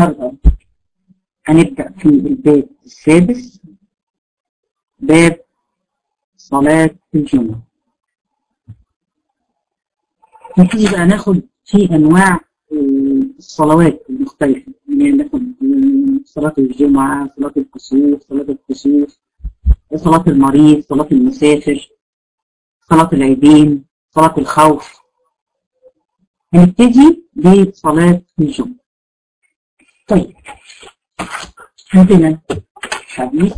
النهارده هنبدأ في الباب السادس، باب صلاة الجمعة. نبتدي بقى ناخد في أنواع الصلوات المختلفة، يعني ناخد صلاة الجمعة، صلاة الكسوف، صلاة الكسوف، صلاة المريض، صلاة المسافر، صلاة العيدين، صلاة الخوف. هنبتدي بصلاة الجمعة. طيب، عندنا حديث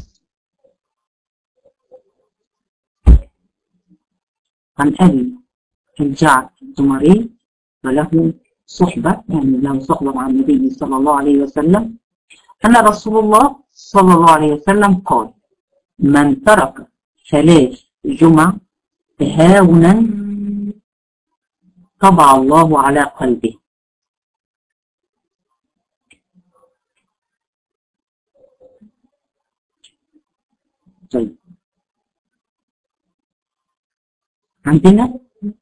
عن أبي الجعد الزمري وله صحبة، يعني له صحبة مع النبي صلى الله عليه وسلم، أن رسول الله صلى الله عليه وسلم قال: من ترك 3 جمع تهاونا طبع الله على قلبه. طيب، عندنا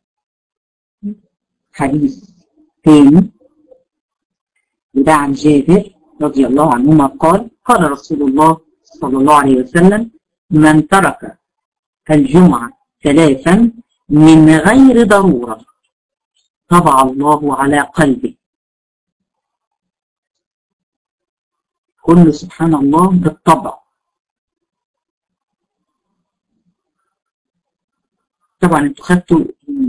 حديث ثاني وده عن جابر رضي الله عنهما قال: قال رسول الله صلى الله عليه وسلم: من ترك الجمعة 3 من غير ضرورة طبع الله على قلبه. كل سبحان الله بالطبع. طبعا انتوا خدتوا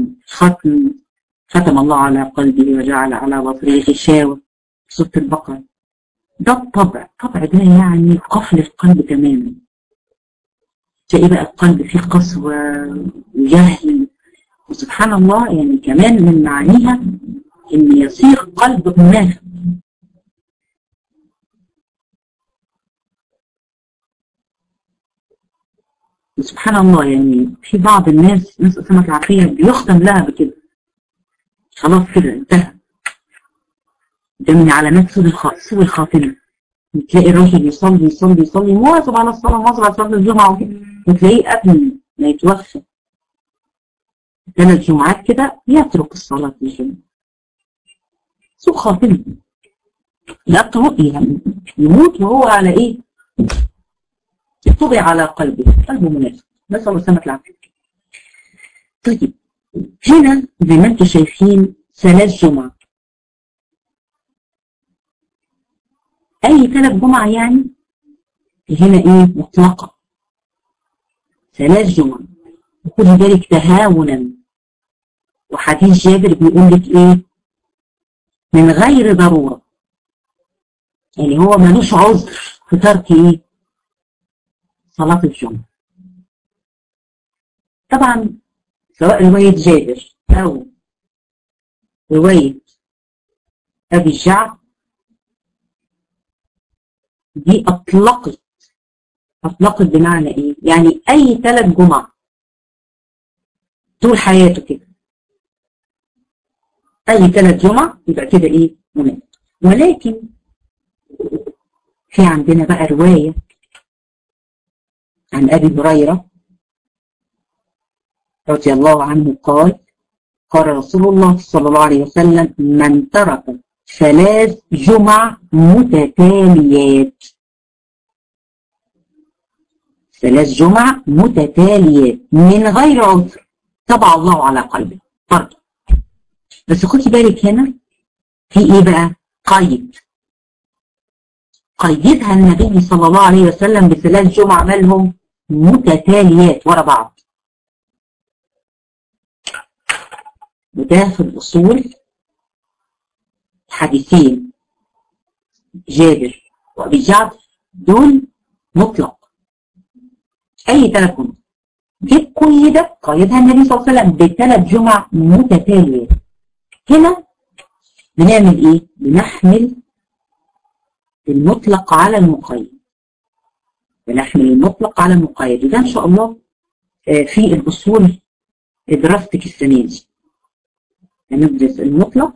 ختم الله على قلبه وجعل على بصره غشاوة في سورة البقرة. ده الطبع. الطبع ده يعني قفل القلب تماما. تلاقي بقى القلب فيه قسوة وجهل، وسبحان الله يعني كمان من معانيها ان يصير قلب منافق. سبحان الله يعني في بعض الناس نسأل سمك العافية بيختم لها بكده، خلاص كده انتهى. ده من علامات سوء الخاتمة. تلاقي الراجل يصلي يصلي يصلي مواظب على الصلاة، مواظب على صلاة الجمعة وكده، وتلاقيه قبل ما يتوفى 3 جمعات كده يترك الصلاة الجمعة. سوء خاتمة. يعني يموت وهو على ايه؟ طبع على قلبه منافق. نسأل الله السلامة والعافية. طيب، هنا زي ما انتم شايفين 3 جمعة. اي 3 جمعة يعني هنا ايه؟ مطلقة. 3 جمعة. وخدي بالك تهاونا. وحديث جابر بيقول لك ايه؟ من غير ضرورة. يعني هو ملوش عذر في ترك ايه؟ صلاة الجمعة. طبعا سواء رواية جابر او رواية ابي الجعد دي اطلقت بمعنى ايه؟ يعني اي 3 جمعة طول حياته كده، اي 3 جمعة يبقى كده ايه؟ منافق. ولكن في عندنا بقى رواية عن ابي هريرة رضي الله عنه قال: قال رسول الله صلى الله عليه وسلم: من ترك 3 جمع متتاليات، 3 جمع متتاليات من غير عذر طبع الله على قلبه. برضه بس خدي بالك هنا في ايه بقى؟ قيدها النبي صلى الله عليه وسلم ب3 جمع مالهم متتاليات ورا بعض. وده في الأصول حديثين جابر وأبي جعد دول مطلق. أي 3 جمع دي قيدها النبي صلى الله عليه وسلم ب3 جمع متتالية. هنا بنعمل إيه؟ بنحمل المطلق على المقيد. وده إن شاء الله في الأصول دراستك السنة دي. هندرس المطلق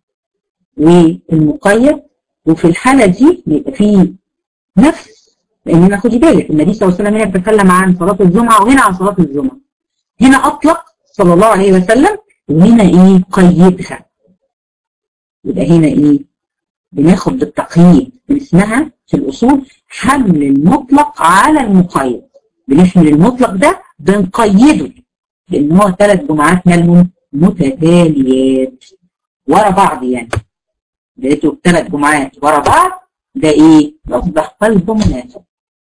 والمقيد، وفي الحالة دي بيبقى فيه نفس، لأننا خدي بالك النبي صلى الله عليه وسلم هنا بيتكلم عن صلاة الجمعة وهنا عن صلاة الجمعة. هنا أطلق صلى الله عليه وسلم وهنا إيه؟ قيدها. يبقى هنا إيه؟ بناخد بالتقييد، اسمها في الأصول حمل المطلق على المقيد. بنحمل المطلق ده بنقيده لأن هو 3 جمعات مالهم متتاليات ورا بعض، يعني لقيته 3 جمعات ورا بعض، ده ايه؟ يصبح قلبه منافق،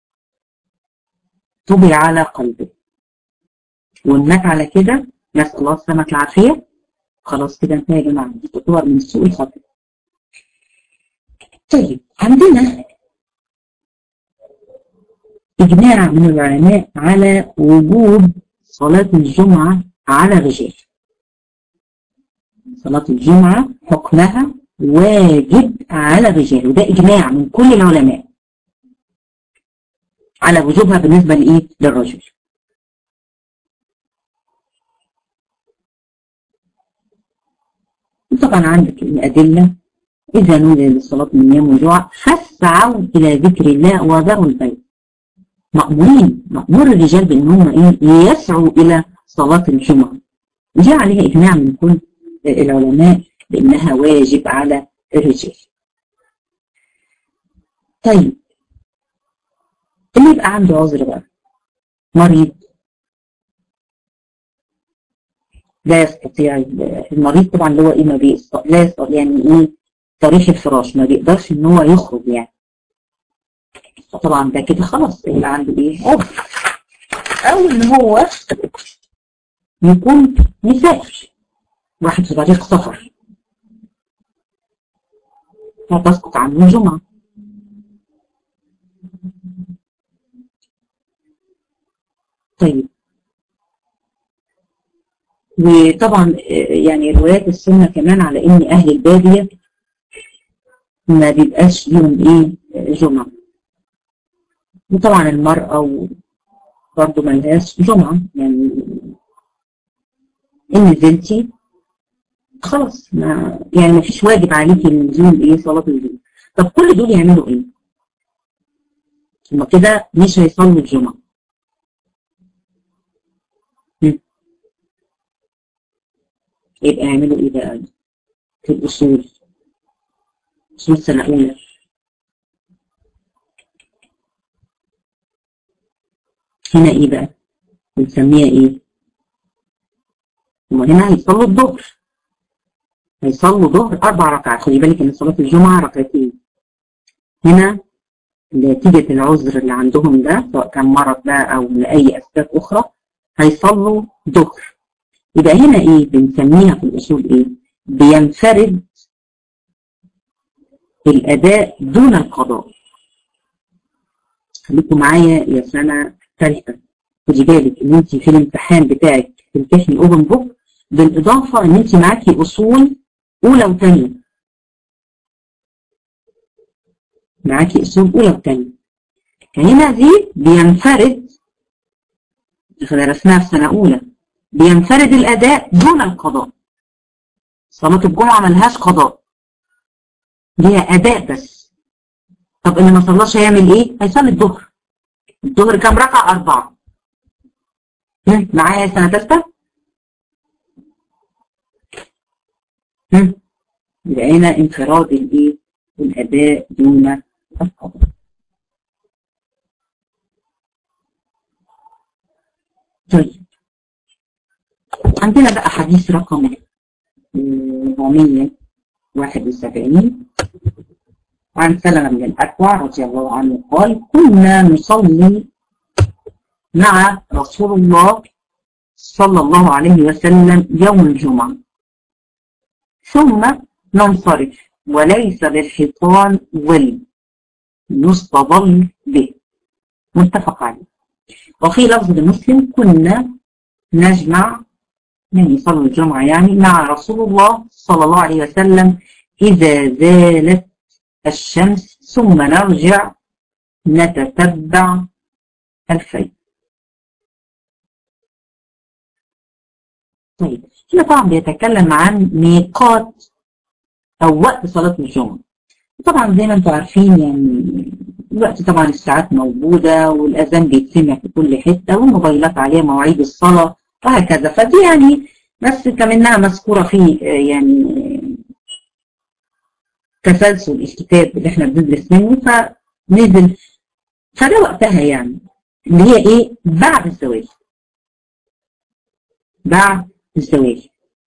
طبع على قلبه والمات على كده، نسأل الله السلامة العافية. خلاص كده انتهى يا جماعة، دي تعتبر من سوء الخاتمة. طيب عندنا إجماع من العلماء على وجوب صلاة الجمعة على الرجال. صلاة الجمعة حكمها واجب على الرجال، وده إجماع من كل العلماء على وجوبها بالنسبة لإيه؟ للرجل. وطبعا عندك الأدلة: إذا نودي للصلاة من يوم الجمعة فاسعوا إلى ذكر الله وذروا البيع. مأمور الرجال بأن هم إيه؟ يسعوا إلى صلاة الجمعة. وجاء عليها إجماع من كل العلماء بأنها واجب على الرجال. طيب اللي يبقى عنده عذر بقى، مريض لا يستطيع، المريض طبعا اللي هو ايه ما بيستطيع، لا يستطيع يعني ايه طريح الفراش، ما بيقدرش ان هو يخرج يعني، طبعا ده كده خلاص اللي عنده ايه عذر. او ان هو يكون مسافر، واحد في طريق سفر فتسقط عنه الجمعة. طيب وطبعا يعني روايات السنة كمان على ان اهل البادية ما بيبقاش لهم ايه جمعة، وطبعا المرأة برضه ما لهاش جمعة، يعني ان نزلتي خلاص يعني ما فيش واجب عليكي النزول ايه صلاة الجمعة. طب كل دول يعملوا ايه؟ هما كده مش هيصلوا الجمعة. يبقى يعملوا ايه بقى في الأصول؟ أصول سنة أولى. هنا ايه بقى؟ بنسميها ايه؟ هما هنا هيصلوا الظهر، هيصلوا ظهر 4 ركعات. خلي بالك ان صلاة الجمعة ركعتين. هنا نتيجة العذر اللي عندهم ده سواء كان مرض بقى او لأي أسباب أخرى هيصلوا ظهر. يبقى هنا ايه بنسميها في الأصول ايه؟ بينفرد الأداء دون القضاء. خليكم معايا يا سنة ثالثة، خدي بالك ان انت في الامتحان بتاعك تمتحني اوبن بوك، بالاضافة ان انت معاكي اصول اولى وثانية، معاكي اصول اولى وثانية. هنا دي بينفرد، درسناها في سنة اولى، بينفرد الاداء دون القضاء. صلاة الجمعة ملهاش قضاء، ليها اداء بس. طب اللي ما صلاش هيعمل ايه؟ هيصلي الظهر. الظهر كام ركعة؟ 4. معايا سنة ثالثة؟ يبقى هنا انفراد الايه؟ الاداء دون القضاء. طيب عندنا بقى حديث رقم 471 عن سلمة بن الأكوع رضي الله عنه قال: كنا نصلي مع رسول الله صلى الله عليه وسلم يوم الجمعة ثم ننصرف وليس للحيطان ولي نستظل به. متفق عليه. وفي لفظ المسلم: كنا نجمع، يعني صلوا الجمعة يعني مع رسول الله صلى الله عليه وسلم إذا زالت الشمس ثم نرجع نتتبع الفيء. طيب هنا طبعا بيتكلم عن ميقات أو وقت صلاة الجمعة. طبعا زي ما انتم عارفين يعني دلوقتي طبعا الساعات موجودة والأذان بيتسمع في كل حتة والموبايلات عليها مواعيد الصلاة وهكذا، فدي يعني بس كمنها مذكورة في يعني تسلسل الكتاب اللي احنا بندرس منه فنزل. فده وقتها يعني اللي هي ايه؟ بعد الزواج. بعد الزواج،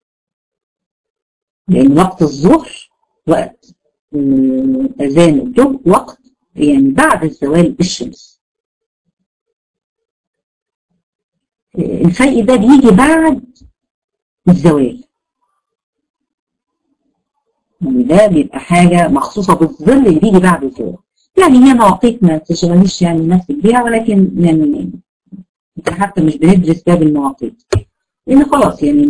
لان وقت الظهر وقت اذان الظهر وقت يعني بعد الزوال بالشمس. الفرق ده بيجي بعد الزوال، يعني ده بيبقى حاجة مخصوصة بالظل اللي بيجي بعد الزوال. يعني هي مواقيت ما تشغليش يعني نفسك بيها، ولكن يعني انت حتى مش بندرس باب المواقيت لان خلاص يعني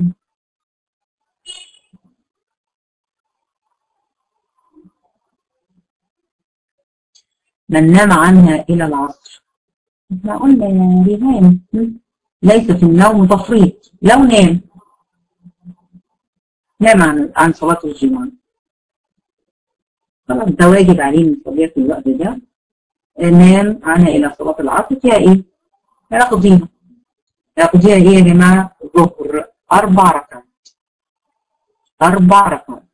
من نام عنها الى العصر. احنا قلنا يعني بينام، ليس في النوم تفريط. لو نام عن صلاة الجمعة خلاص ده واجب عليه من صلية في الوقت ده. نام عنها إلى صلاة العصر فيها إيه؟ يقضيها. يقضيها إيه يا جماعة؟ ظهر 4 ركعات. 4 ركعات.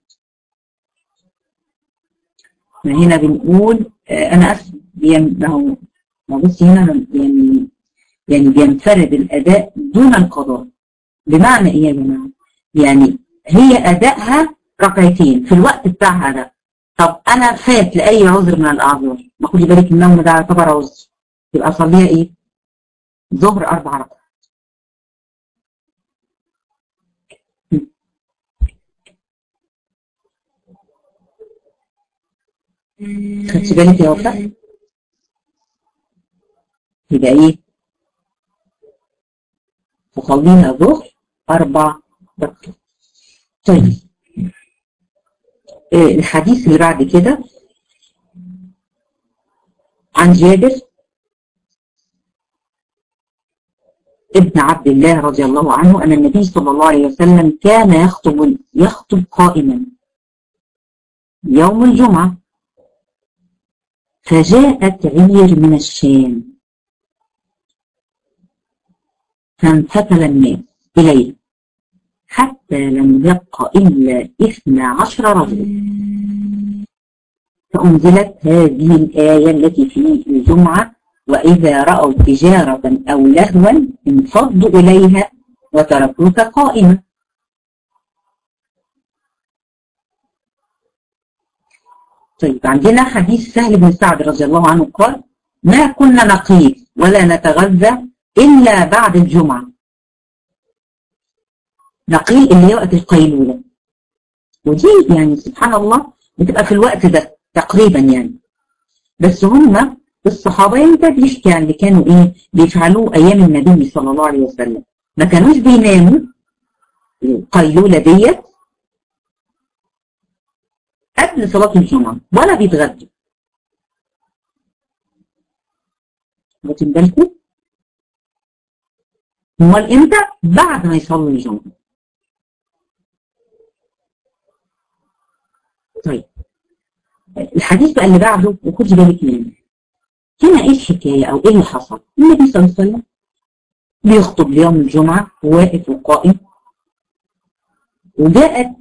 هنا بنقول أنا أسف ما بصي هنا يعني بينفرد الأداء دون القضاء. بمعنى إيه يا جماعة؟ يعني هي أدائها ركعتين في الوقت بتاعها ده. طب أنا فات لأي عذر من الأعذار، ما خدي بالك النوم ده يعتبر عذر، يبقى أصليها إيه؟ ظهر 4 ركعات. خدتي بالك يا وفاء؟ يبقى إيه؟ تصليها ظهر 4 ركعات. طيب الحديث اللي بعد كده عن جابر ابن عبد الله رضي الله عنه أن النبي صلى الله عليه وسلم كان يخطب قائما يوم الجمعة، فجاءت عير من الشام فانفتل الناس إليه حتى لم يبق إلا 12 رجلا، فأنزلت هذه الآية التي في الجمعة: وإذا رأوا تجارة أو لهوا انفضوا إليها وتركوك قائمة. طيب عندنا حديث سهل بن سعد رضي الله عنه قال: ما كنا نقيل ولا نتغذى إلا بعد الجمعة. نقيل اللي هي وقت القيلولة، ودي يعني سبحان الله بتبقى في الوقت ده تقريبا يعني. بس هم الصحابة يعني ده بيحكي عن اللي كانوا ايه بيفعلوه ايام النبي صلى الله عليه وسلم. ما كانوش بيناموا القيلولة ديت قبل صلاة الجمعة ولا بيتغدوا. واخدين بالكم؟ امال امتى؟ بعد ما يصلوا الجمعة. طيب الحديث بقى اللي بعده وخدي بالك منه. هنا ايه الحكاية او ايه اللي حصل؟ النبي صلى الله عليه وسلم بيخطب يوم الجمعة واقف وقائم، وجاءت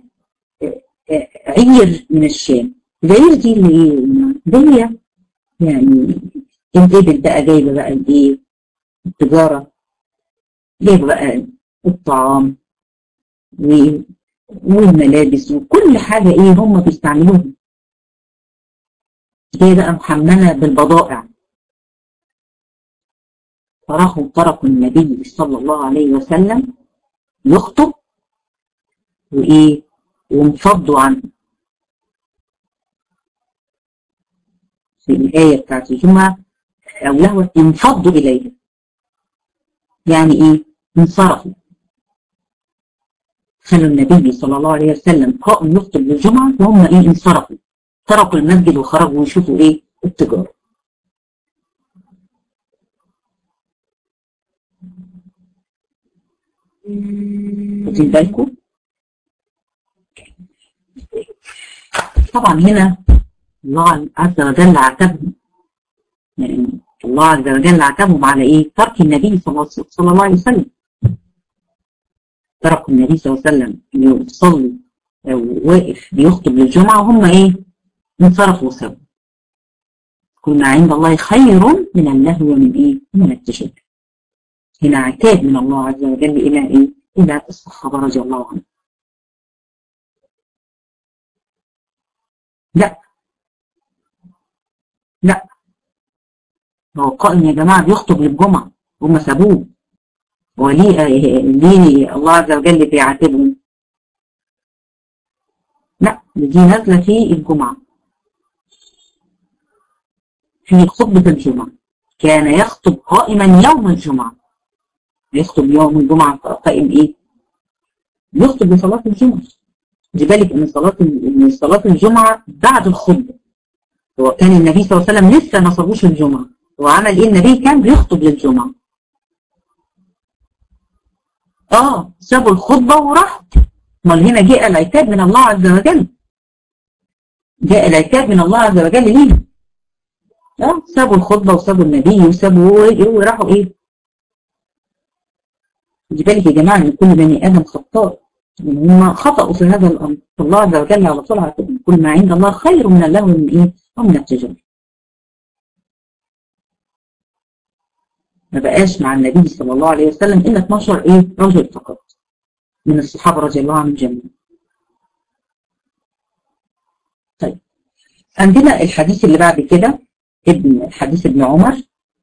عير من الشام. العير دي اللي ايه؟ دي يعني الإبل بقى جايبة بقى الايه؟ التجارة، جايبة بقى الطعام والملابس وكل حاجة ايه هم بيستعملوها، جاية بقى محملة بالبضائع. فراحوا تركوا النبي صلى الله عليه وسلم يخطب وايه وانفضوا عنه. في الآية بتاعت الجمعة أو لهو انفضوا إليه، يعني ايه؟ انصرفوا. خلوا النبي صلى الله عليه وسلم قائم يخطب للجمعة وهم ايه؟ انصرفوا، تركوا المسجد وخرجوا يشوفوا ايه؟ التجارة. واخدين بالكم؟ طبعا هنا الله عز وجل عاتبهم، يعني الله عز وجل عاتبهم على ايه؟ ترك النبي صلى الله عليه وسلم. تركوا النبي صلى الله عليه وسلم يصلي واقف بيخطب للجمعة وهم ايه انصرفوا وسابوا. كل ما عند الله خير من اللهو ومن ايه من التشبه. هنا عتاب من الله عز وجل الى ايه الى الصحابة رضي الله عنهم. لا لا، هو قائم يا جماعة بيخطب للجمعة هم سابوه، وليه ليه الله عز وجل بيعاتبهم؟ لا، دي نازلة في الجمعة، في خطبة الجمعة. كان يخطب قائما يوم الجمعة، يخطب يوم الجمعة قائم ايه؟ يخطب لصلاة الجمعة. خدي بالك ان صلاة الجمعة بعد الخطبة. هو كان النبي صلى الله عليه وسلم لسه ما صلوش الجمعة، هو عمل ايه؟ النبي كان بيخطب للجمعة. سابوا الخطبة وراح. امال هنا جاء العتاب من الله عز وجل، جاء العتاب من الله عز وجل ليهم. سابوا الخطبة وسابوا النبي وسابوا وراحوا ايه؟ خدي بالك يا جماعة ان كل بني ادم خطاء، ان هم خطأوا في هذا الامر. الله عز وجل على طول عاتبهم. كل ما عند الله خير من اللهو من ايه؟ ومن التجارة. ما بقاش مع النبي صلى الله عليه وسلم الا 12 ايه؟ رجل فقط من الصحابة رضي الله عنهم جميعا. طيب عندنا الحديث اللي بعد كده حديث ابن عمر.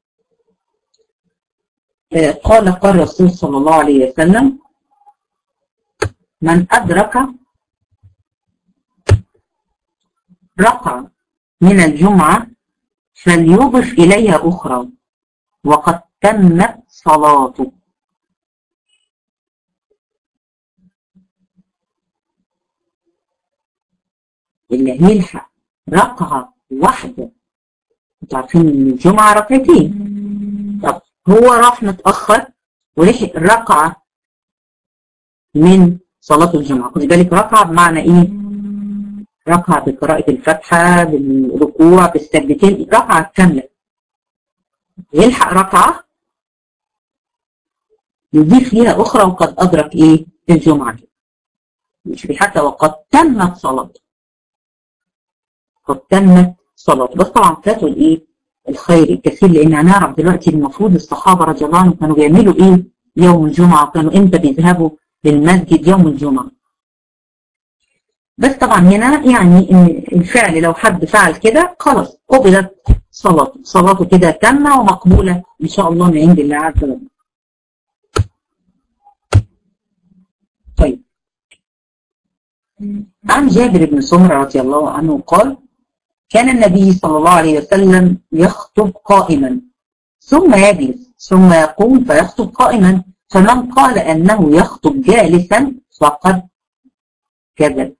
قال الرسول صلى الله عليه وسلم: من أدرك ركعة من الجمعة فليضف إليها أخرى وقد تمت صلاته. اللي هيلحق ركعة واحدة، انتوا عارفين ان الجمعة ركعتين، طب هو راح متأخر ولحق ركعة من صلاة الجمعة. خدي بالك ركعة بمعنى ايه؟ ركعة بقراءة الفاتحة بالركوع بالسجدتين، ركعة كاملة. يلحق ركعة يضيف ليها أخرى وقد أدرك ايه؟ الجمعة. مش حتى وقد تمت صلاته، قد تمت صلاته. بس طبعا فاتوا الايه؟ الخير الكثير، لان هنعرف دلوقتي المفروض الصحابه رضي الله عنهم كانوا بيعملوا ايه يوم الجمعه، وكانوا امتى بيذهبوا للمسجد يوم الجمعه. بس طبعا هنا يعني ان الفعل لو حد فعل كده خلاص قبلت صلاته كده تامه ومقبوله ان شاء الله من عند الله عز وجل. طيب عن جابر بن سمرة رضي الله عنه قال: كان النبي صلى الله عليه وسلم يخطب قائما ثم يجلس ثم يقوم فيخطب قائما، فمن قال أنه يخطب جالسا فقد كذب.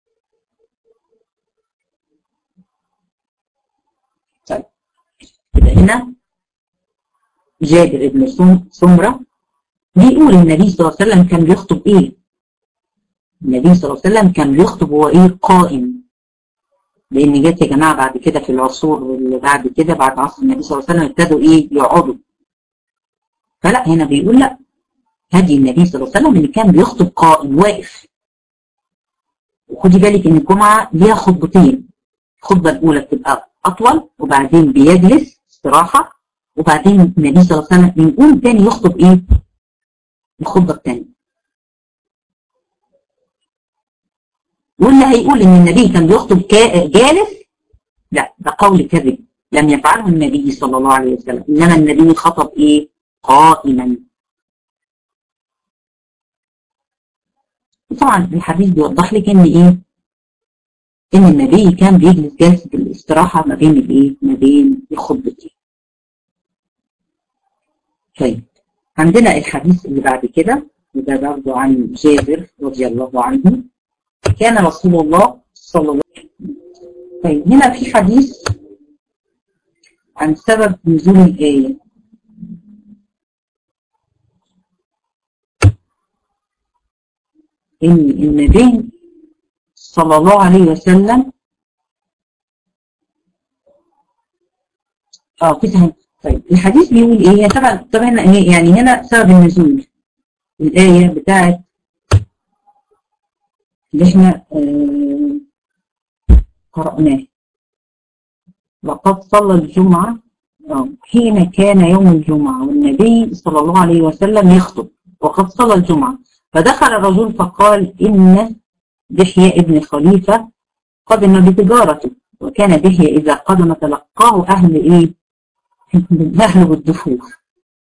طيب هنا جابر بن سمرة بيقول النبي صلى الله عليه وسلم كان بيخطب ايه؟ النبي صلى الله عليه وسلم كان بيخطب هو ايه؟ قائم. لان جت يا جماعه بعد كده في العصور اللي بعد كده بعد عصر النبي صلى الله عليه وسلم ابتدوا ايه؟ يقعدوا. فلا هنا بيقول لا، هدي النبي صلى الله عليه وسلم اللي كان بيخطب قائم واقف. وخدي بالك ان الجمعه ليها خطبتين، الخطبه الاولى بتبقى اطول وبعدين بيجلس استراحه، وبعدين النبي صلى الله عليه وسلم يقوم تاني يخطب ايه؟ الخطبه الثانيه. واللي هيقول ان النبي كان بيخطب جالس، لا ده قول كذب، لم يفعله النبي صلى الله عليه وسلم، انما النبي خطب ايه؟ قائما. طبعا الحديث بيوضح لك ان ايه؟ ان النبي كان بيجلس جلسه الاستراحه ما بين الايه؟ ما بين الخطبتين. طيب عندنا الحديث اللي بعد كده وده برضه عن جابر رضي الله عنه. كان رسول الله صلى الله عليه وسلم. طيب هنا في حديث عن سبب نزول الآية. إن النبي صلى الله عليه وسلم طيب الحديث بيقول إيه؟ طبعا يعني هنا سبب النزول الآية بتاعت اللي احنا قرأناه. وقد صلى الجمعة حين كان يوم الجمعة والنبي صلى الله عليه وسلم يخطب، وقد صلى الجمعة، فدخل الرجل فقال إن دحية ابن خليفة قدم بتجارته، وكان دحية إذا قدم تلقاه أهل بالدفوف،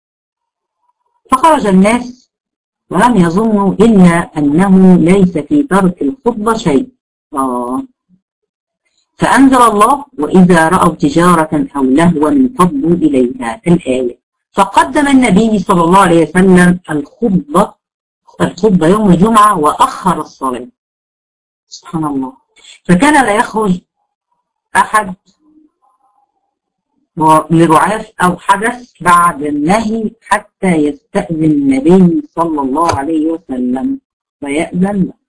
فخرج الناس ولم يظنوا إلا أنه ليس في ترك الخطبة شيء. فأنزل الله وإذا رأوا تجارة أو لهوا انفضوا إليها الآية. فقدم النبي صلى الله عليه وسلم الخطبة يوم الجمعة وأخر الصلاة. سبحان الله. فكان لا يخرج أحد لرعاف أو حدث بعد النهي حتى يستأذن النبي صلى الله عليه وسلم فيأذن له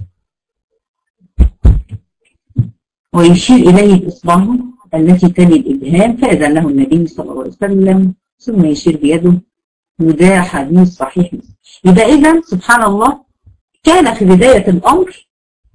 ويشير إليه بإصبعه التي تلي الإبهام فإذن له النبي صلى الله عليه وسلم ثم يشير بيده، وده حديث صحيح. يبقى إذن سبحان الله كان في بداية الأمر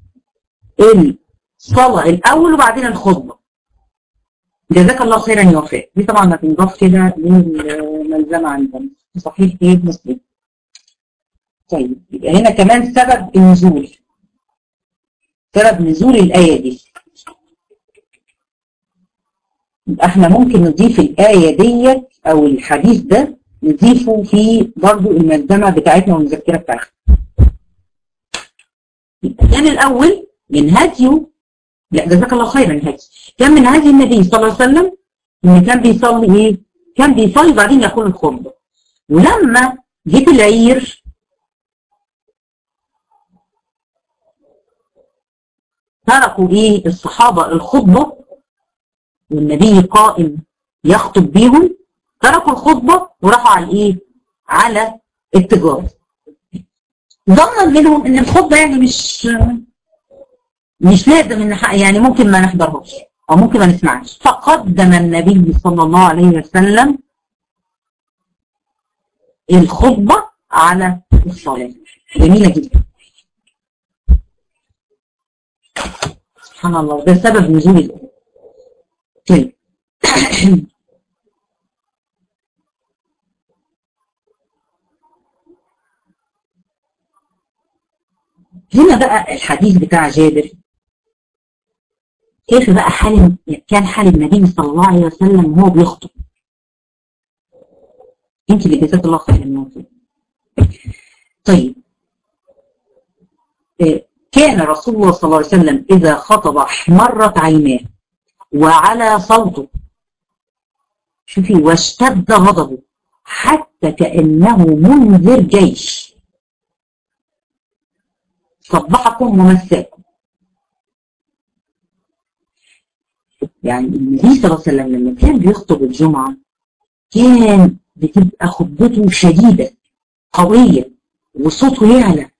الصلاة الأول وبعدين الخطبة. جزاك الله خيرا يا وفاء. دي طبعا ما تنضاف كده للملزمة عندنا في صحيح مسلم. طيب يبقى هنا كمان سبب النزول، سبب نزول الآية دي. يبقى احنا ممكن نضيف الآية دي أو الحديث ده نضيفه في برضو الملزمة بتاعتنا والمذكرة بتاعتنا. يبقى كان الأول من هديه، لا جزاك الله خيرا، الهدي كان من هدي النبي صلى الله عليه وسلم إن كان بيصلي إيه؟ كان بيصلي بعدين يقول الخطبة. ولما جيت العير تركوا إيه الصحابة الخطبة والنبي قائم يخطب بيهم، تركوا الخطبة وراحوا على إيه؟ على التجارة. ظنا منهم إن الخطبة يعني مش لازم إن يعني ممكن ما نحضرهاش أو ممكن ما نسمعش. فقدم النبي صلى الله عليه وسلم الخطبة على الصلاة. جميلة جدا. سبحان الله، ده سبب نزول الآية. طيب هنا بقى الحديث بتاع جابر، كيف بقى كان حال النبي صلى الله عليه وسلم وهو بيخطب. انت اللي جزاك الله خير الموضوع. طيب كان رسول الله صلى الله عليه وسلم إذا خطب احمرت عيناه وعلى صوته، شوفي، واشتد غضبه حتى كأنه منذر جيش صبحكم ومساكم. يعني النبي صلى الله عليه وسلم لما كان بيخطب الجمعة كان بتبقى خطبته شديدة قوية وصوته يعلى،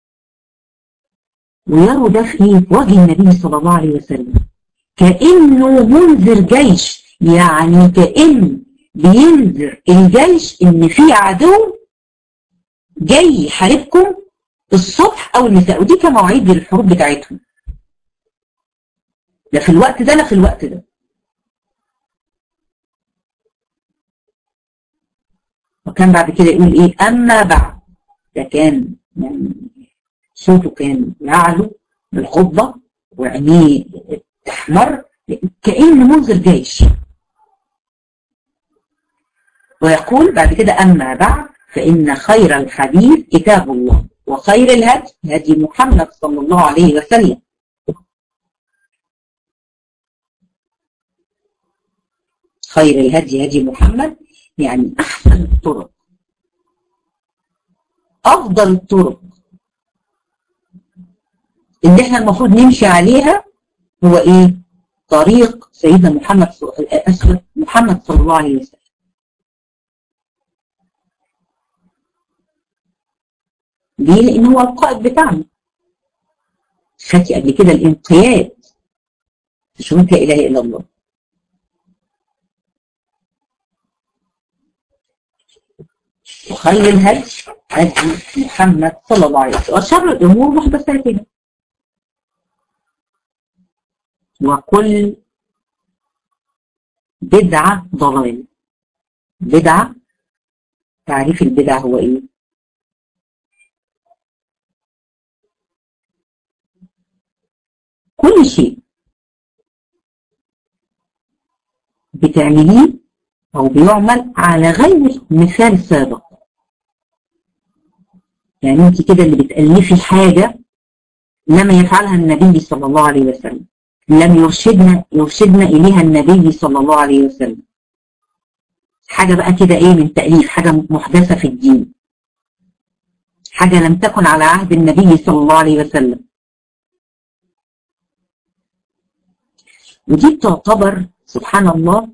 ويروا ده في وجه النبي صلى الله عليه وسلم كأنه منذر جيش، يعني كأن بينذر الجيش إن في عدو جاي يحاربكم الصبح أو المساء، ودي كمواعيد الحروب بتاعتهم، لا في الوقت ده لا في الوقت ده. وكان بعد كده يقول إيه أما بعد، ده كان يعني صوته كان يعلو بالخطبة وعينيه تحمر كأن منذر جيش. ويقول بعد كده أما بعد فإن خير الحديث كتاب الله وخير الهدي هدي محمد صلى الله عليه وسلم خير الهدي هدي محمد، يعني أحسن الطرق أفضل الطرق اللي احنا المفروض نمشي عليها هو ايه؟ طريق سيدنا محمد صلى الله عليه وسلم. ليه؟ لأن هو القائد بتاعنا. خدتي قبل كده الانقياد، شهادة لا إله إلا الله. وخير الهدي هدي محمد صلى الله عليه وسلم وشر الأمور محدثاتها. وكل بدعة ضلال. بدعة، تعريف البدعة هو ايه؟ كل شيء بتعمليه او بيعمل على غير مثال سابق. يعني انت كده اللي بتألفي حاجة لم يفعلها النبي صلى الله عليه وسلم، لم يرشدنا إليها النبي صلى الله عليه وسلم. حاجة بقى كده ايه من تأليف، حاجة محدثة في الدين، حاجة لم تكن على عهد النبي صلى الله عليه وسلم. ودي تعتبر سبحان الله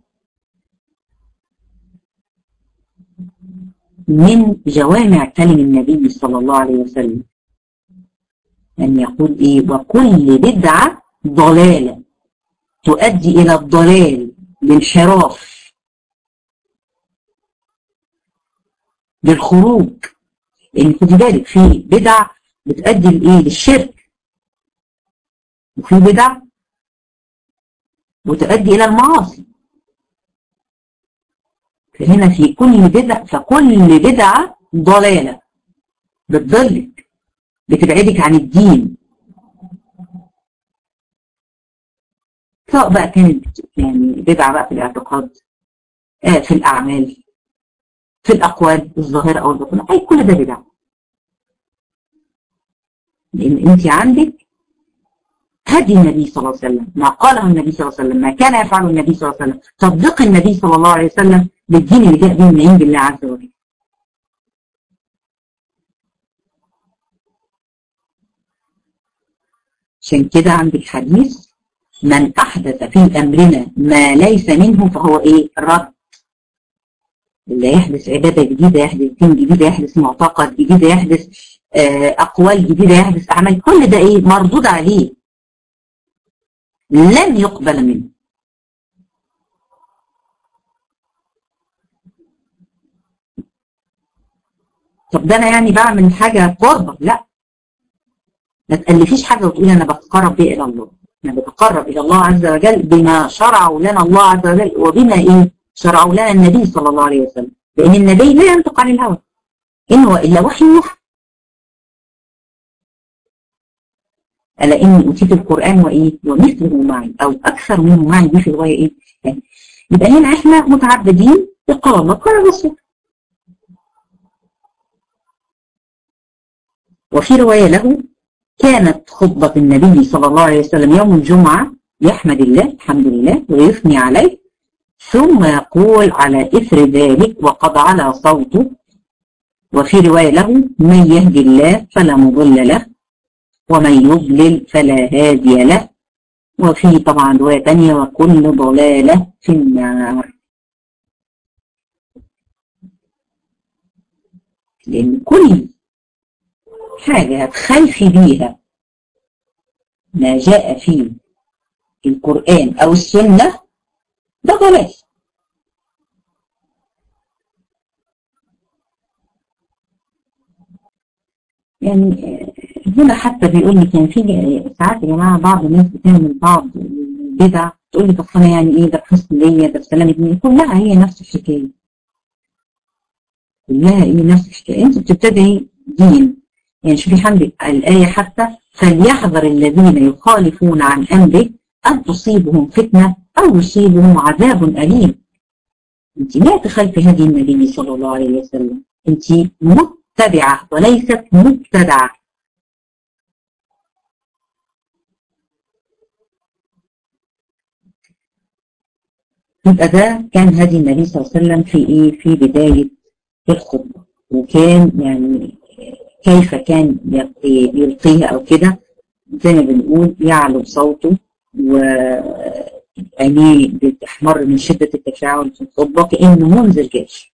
من جوامع كلم النبي صلى الله عليه وسلم، أن يقول إيه؟ وكل بدعة ضلالة تؤدي إلى الضلال، للانحراف، للخروج. لأن خدي بالك في بدع بتؤدي لإيه؟ للشرك، وفي بدع وتؤدي إلى المعاصي. فهنا في كل بدعة، فكل بدعة ضلالة بتضلك، بتبعدك عن الدين، سواء بقى كانت يعني بدعة بقى في الاعتقاد، في الأعمال، في الأقوال الظاهرة أو الباطنة، أي كل ده بدعة. لأن أنت عندك هدي النبي صلى الله عليه وسلم، ما قاله النبي صلى الله عليه وسلم، ما كان يفعله النبي صلى الله عليه وسلم، تطبيق النبي صلى الله عليه وسلم بالدين اللي جاء به من عند الله عز وجل. عشان كده عندك حديث من أحدث في أمرنا ما ليس منه فهو إيه؟ رد. اللي يحدث عبادة جديدة، يحدث دين جديد، يحدث معتقد جديد، يحدث أقوال جديدة، يحدث أعمال، كل ده إيه؟ مردود عليه، لن يقبل منه. طب ده أنا يعني بعمل حاجة قربة؟ لا، ما تألفيش حاجة وتقولي أنا بتقرب بيه إلى الله. أنا بتقرب إلى الله عز وجل بما شرعه لنا الله عز وجل، وبما إيه؟ شرعه لنا النبي صلى الله عليه وسلم. لأن النبي لا ينطق عن الهوى، إن هو إلا وحي يوحى. ألا إني أوتيت القرآن وإيه؟ ومثله معي أو أكثر منه معي، دي في الغاية إيه؟ يعني يبقى هنا إحنا متعبدين بقال الله قال الرسول. وفي رواية له كانت خطبة النبي صلى الله عليه وسلم يوم الجمعة يحمد الله الحمد لله ويثني عليه، ثم يقول على إثر ذلك وقد على صوته. وفي رواية له من يهدي الله فلا مضل له ومن يضلل فلا هادي له. وفي طبعا رواية تانية وكل ضلالة في النار. لأن كل حاجة هتخالفي بيها ما جاء في القرآن أو السنة ده ضلال. يعني هنا حتى بيقول لي كان في ساعات يا جماعة بعض الناس بتعمل بعض البدع تقول لي طب أنا يعني إيه ده بحسن ليا ده بسلامة دين، كلها هي نفس الحكاية، كلها إيه نفس الحكاية. أنت بتبتدعي دين. يعني شوفي حمد الآية حتى فليحذر الذين يخالفون عن أمره أن تصيبهم فتنة أو يصيبهم عذاب أليم. أنت لا تخالفي هدي النبي صلى الله عليه وسلم، أنت متبعة وليست مبتدعة. يبقى ده كان هدي النبي صلى الله عليه وسلم في إيه؟ في بداية الخطبة. وكان يعني كيف كان يلقيها أو كده، زي ما بنقول يعلو صوته وعينيه بتحمر من شدة التفاعل في الخطبة كأنه منذر جيش.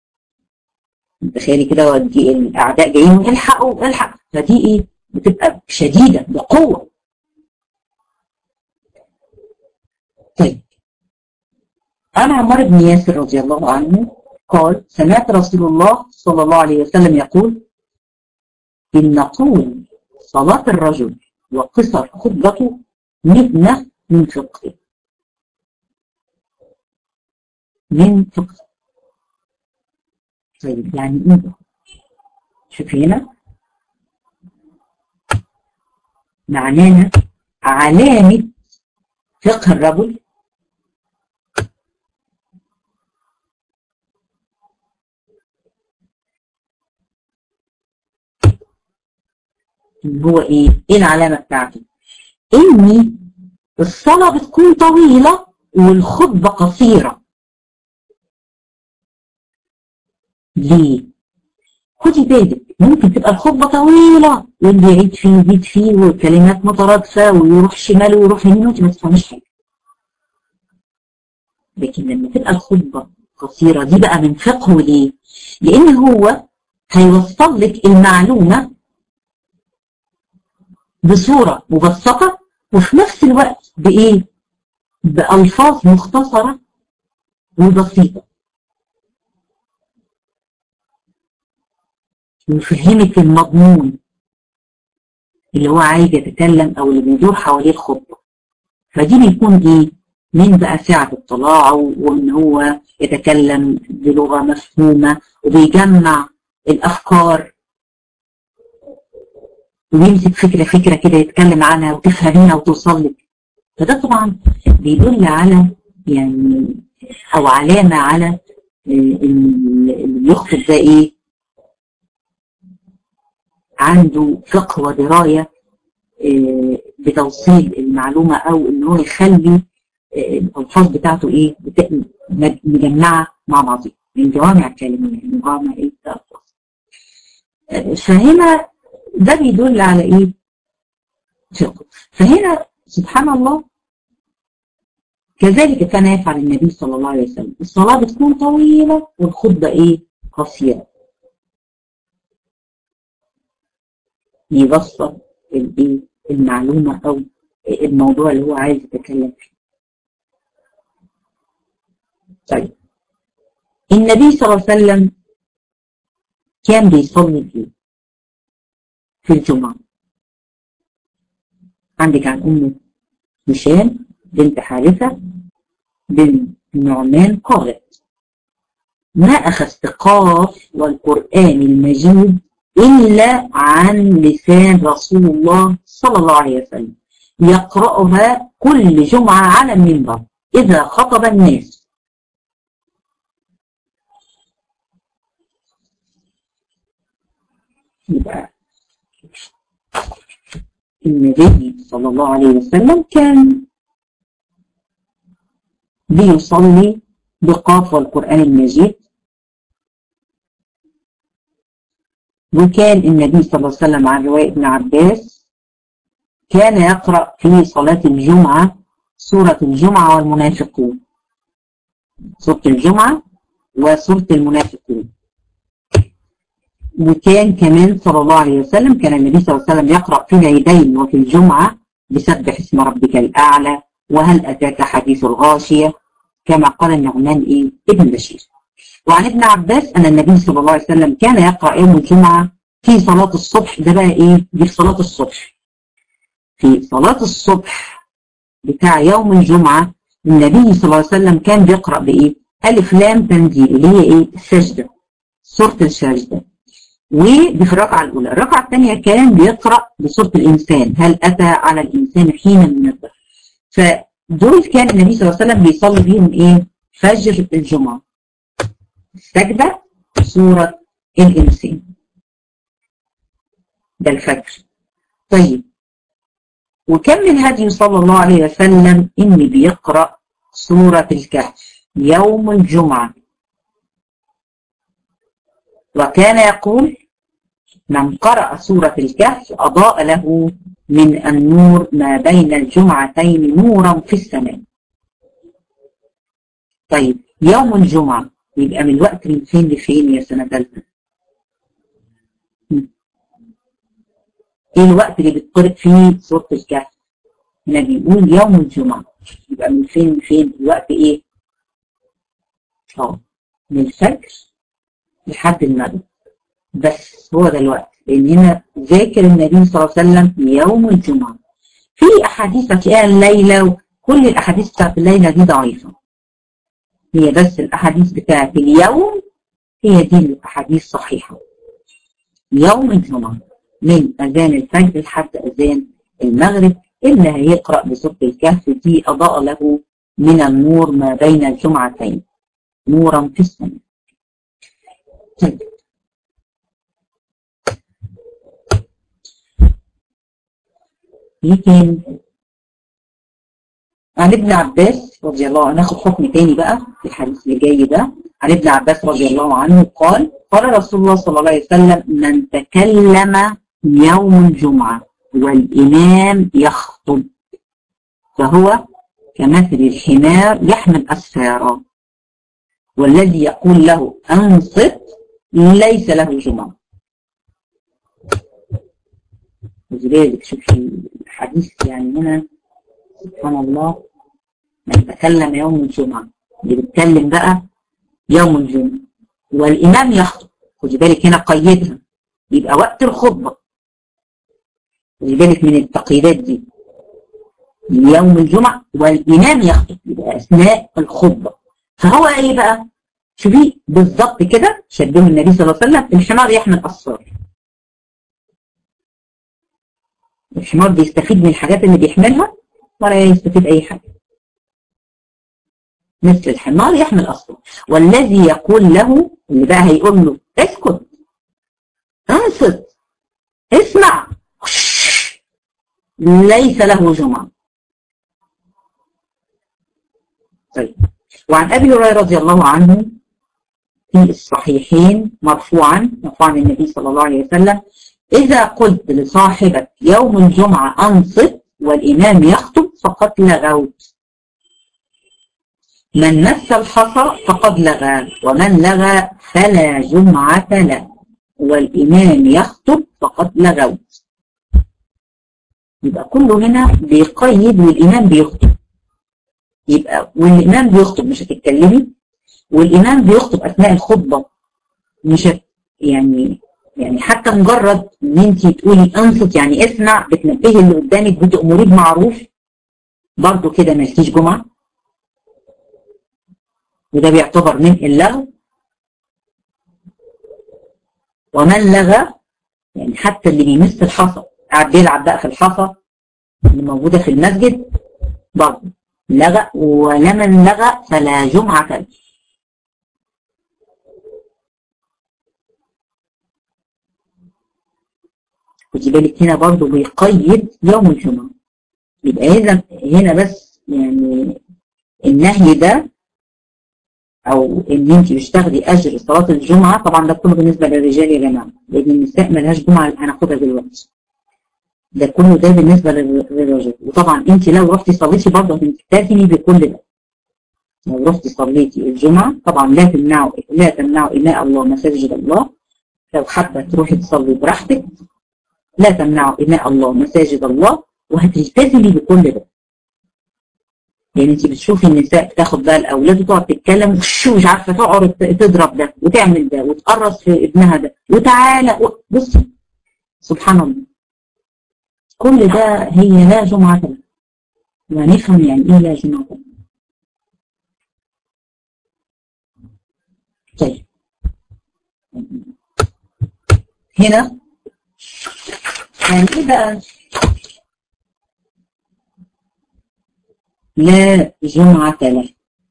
تخيلي كده ودي الأعداء جايين الحقوا الحق، فدي إيه؟ بتبقى شديدة بقوة. طيب عن عمار بن ياسر رضي الله عنه قال سمعت رسول الله صلى الله عليه وسلم يقول إن طول صلاة الرجل وقصر خطبته مئنة من فقه. من فقه. طيب يعني ايه ده؟ شوف هنا معناها علامة فقه الرجل هو ايه العلامة بتاعته؟ ان الصلاة بتكون طويلة والخطبة قصيرة. ليه؟ خدي بالك ممكن تبقى الخطبة طويلة واللي يعيد فيه يزيد فيه والكلمات مترادفة ويروح شمال ويروح يمين وانت ما تفهميش حاجة. لكن لما تبقى الخطبة قصيرة دي بقى من فقهه. ليه؟ لأن هو هيوصل لك المعلومة بصورة مبسطة وفي نفس الوقت بإيه؟ بألفاظ مختصرة وبسيطة. ويفهمك المضمون اللي هو عايز يتكلم أو اللي بيدور حواليه الخطبة. فدي بيكون إيه؟ من بقى سعة اطلاعه وإن هو يتكلم بلغة مفهومة وبيجمع الأفكار ويمسك فكرة كده يتكلم عنها وتفهميها وتوصل لك. فده طبعا بيدل على يعني أو علامة على اللي يخطب ده إيه؟ عنده فقه ودراية بتوصيل المعلومة أو إن هو يخلي الألفاظ بتاعته إيه؟ مجمعة مع بعضها من جوامع كلمية من جوامع إيه؟ الألفاظ. فهنا ده بيدل على إيه؟ فقه. فهنا سبحان الله كذلك كان يفعل النبي صلى الله عليه وسلم. الصلاة بتكون طويلة والخطبة إيه؟ قصيرة. يبسط المعلومة أو الموضوع اللي هو عايز يتكلم فيه. طيب النبي صلى الله عليه وسلم كان بيصلي فيه في الجمعة. عندك عن أم هشام بنت حارثة بن النعمان قالت: ما أخذت قاف والقرآن المجيد إلا عن لسان رسول الله صلى الله عليه وسلم يقرأها كل جمعة على المنبر إذا خطب الناس. يبقى النبي صلى الله عليه وسلم كان بيصلي بقاف والقرآن المجيد. وكان النبي صلى الله عليه وسلم عن رواية ابن عباس كان يقرأ في صلاة الجمعة سورة الجمعة والمنافقون. سورة الجمعة وسورة المنافقون. وكان كمان صلى الله عليه وسلم كان النبي صلى الله عليه وسلم يقرأ في العيدين وفي الجمعة بسبح اسم ربك الأعلى وهل أتاك حديث الغاشية كما قال النعمان ابن بشير. وعن ابن عباس أن النبي صلى الله عليه وسلم كان يقرأ يوم الجمعة في صلاة الصبح. ده بقى دي في صلاة الصبح. في صلاة الصبح بتاع يوم الجمعة النبي صلى الله عليه وسلم كان بيقرأ ألف لام تنزيل اللي هي السجدة، سورة السجدة. ودي في الركعة الأولى. الركعة الثانية كان بيقرأ بسورة الإنسان هل أتى على الإنسان حين من الدهر. فدول كان النبي صلى الله عليه وسلم بيصلي بيهم فجر الجمعة، السجدة، سورة الإنسان. ده الفجر. طيب وكم من هدي صلى الله عليه وسلم إن بيقرأ سورة الكهف يوم الجمعة. وكان يقول: من قرأ سورة الكهف أضاء له من النور ما بين الجمعتين نورا في السماء. طيب يوم الجمعة يبقى من الوقت من فين لفين يا سنة ثالثة؟ ايه الوقت اللي بتقرأ فيه سورة الكهف؟ هنا بيقول يوم الجمعة، يبقى من فين لفين؟ الوقت من الفجر لحد المغرب. بس هو ده الوقت، لان هنا ذاكر النبي صلى الله عليه وسلم يوم الجمعة. في احاديث هتلاقيها الليلة كل الأحاديث بتاعت الليلة دي ضعيفة، هي بس الأحاديث بتاعت اليوم هي دي الأحاديث صحيحة. يوم الجمعة من أذان الفجر لحد أذان المغرب، اللي هيقرأ بسورة الكهف دي أضاء له من النور ما بين الجمعتين نورا في السماء. يمكن عن ابن عباس رضي الله عنه، ناخد حكم تاني بقى في الحديث اللي جاي ده. عن ابن عباس رضي الله عنه قال قال رسول الله صلى الله عليه وسلم: من تكلم يوم الجمعة والإمام يخطب فهو كمثل الحمار يحمل أسفارا، والذي يقول له أنصت ليس له جمعة. وذلك شوفي الحديث يعني هنا سبحان الله، من تكلم يوم الجمعة، اللي بيتكلم بقى يوم الجمعة والإمام يخطب، خدي بالك هنا قيدها، يبقى وقت الخطبة، خدي بالك من التقييدات دي، يوم الجمعة والإمام يخطب يبقى أثناء الخطبة. فهو إيه بقى؟ شوفي بالظبط كده شبهه النبي صلى الله عليه وسلم الحمار يحمل أسفار. الحمار بيستفيد من الحاجات اللي بيحملها ولا يستفيد أي حاجة، مثل الحمار يحمل أسفار. والذي يقول له، اللي بقى هيقول له اسكت انصت اسمع، ليس له جمعة. طيب، وعن أبي هريرة رضي الله عنه في الصحيحين مرفوعا النبي صلى الله عليه وسلم: إذا قلت لصاحبك يوم الجمعة أنصت والإمام يخطب فقد لغوت، من مس الحصى فقد لغى، ومن لغى فلا جمعة له، والإمام يخطب فقد لغوت. يبقى كله هنا بيقيد والإمام بيخطب، يبقى والإمام بيخطب مش هتتكلمي، والإمام بيخطب أثناء الخطبة مش يعني حتى مجرد ان انت تقولي انصت يعني اسمع، بتنبهي اللي قدامك، بتأمريه بمعروف، برضه كده مالكيش جمعة، وده بيعتبر من اللغو. ومن لغى يعني حتى اللي بيمس الحصى قاعد بيلعب بقى في الحصى اللي موجودة في المسجد برضه لغى، ولمن لغى فلا جمعة له. خدي بالك هنا برضه بيقيد يوم الجمعة، يبقى إذا هنا بس يعني النهي ده أو إن أنت مش تاخدي أجر صلاة الجمعة، طبعا ده كله بالنسبة للرجال يا جماعة، لأن النساء مالهاش جمعة هناخدها دلوقتي. ده كله ده بالنسبة للرجال، وطبعا أنت لو رحتي صليتي برضه هتلتزمي بكل ده. لو رحتي صليتي الجمعة طبعا لا تمنعوا إماء الله مساجد الله، لو حابة تروحي تصلي براحتك، لا تمنعوا إماء الله مساجد الله، وهتلتزمي بكل ده. يعني انت بتشوفي النساء بتاخد بقى الاولاد وتقعد تتكلم مش عارفه تقعد تضرب ده وتعمل ده وتقرص في ابنها ده وتعالى بصي سبحان الله، كل ده هي لا جمعة له. ونفهم يعني ايه لا جمعة له. طيب هنا يعني ايه بقى لا جمعة له؟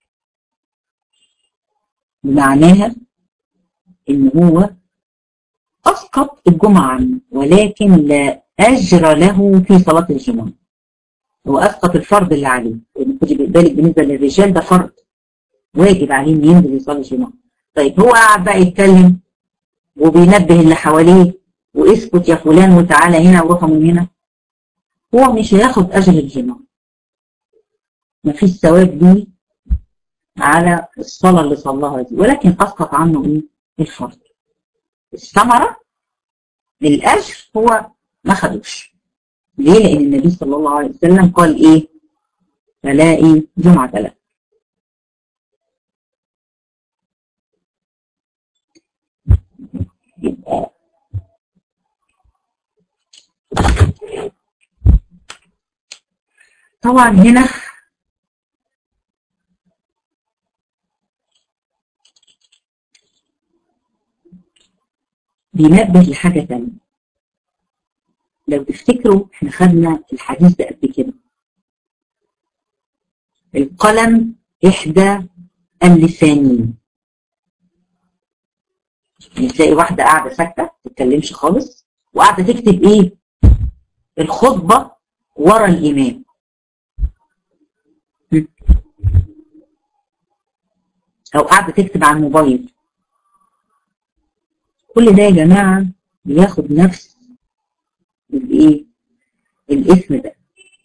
بمعناها ان هو اسقط الجمعة عنه ولكن لا اجر له في صلاة الجمعة، هو اسقط الفرض اللي عليه. خدي بالك بالنسبة للرجال ده فرض واجب عليه ان ينزل يصلي الجمعة. طيب هو قاعد بقى يتكلم وبينبه اللي حواليه واسكت يا فلان وتعالى هنا وروح من هنا، هو مش هياخد اجر الجمعة، مفيش ثواب ليه على الصلاة اللي صلاها دي، ولكن اسقط عنه ايه؟ الفرض. الثمرة للاجر هو ما خدوش. ليه؟ لان النبي صلى الله عليه وسلم قال ايه؟ فلا ايه جمعة له. يبقى طبعا هنا بينبه لحاجة تانية. لو تفتكروا احنا خدنا الحديث ده قبل كده، القلم إحدى اللسانين. يعني تلاقي واحدة قاعدة ساكتة ما تتكلمش خالص وقاعدة تكتب إيه؟ الخطبة ورا الإمام. أو قاعدة تكتب على الموبايل. كل ده يا جماعة بياخد نفس الإيه؟ الاسم ده.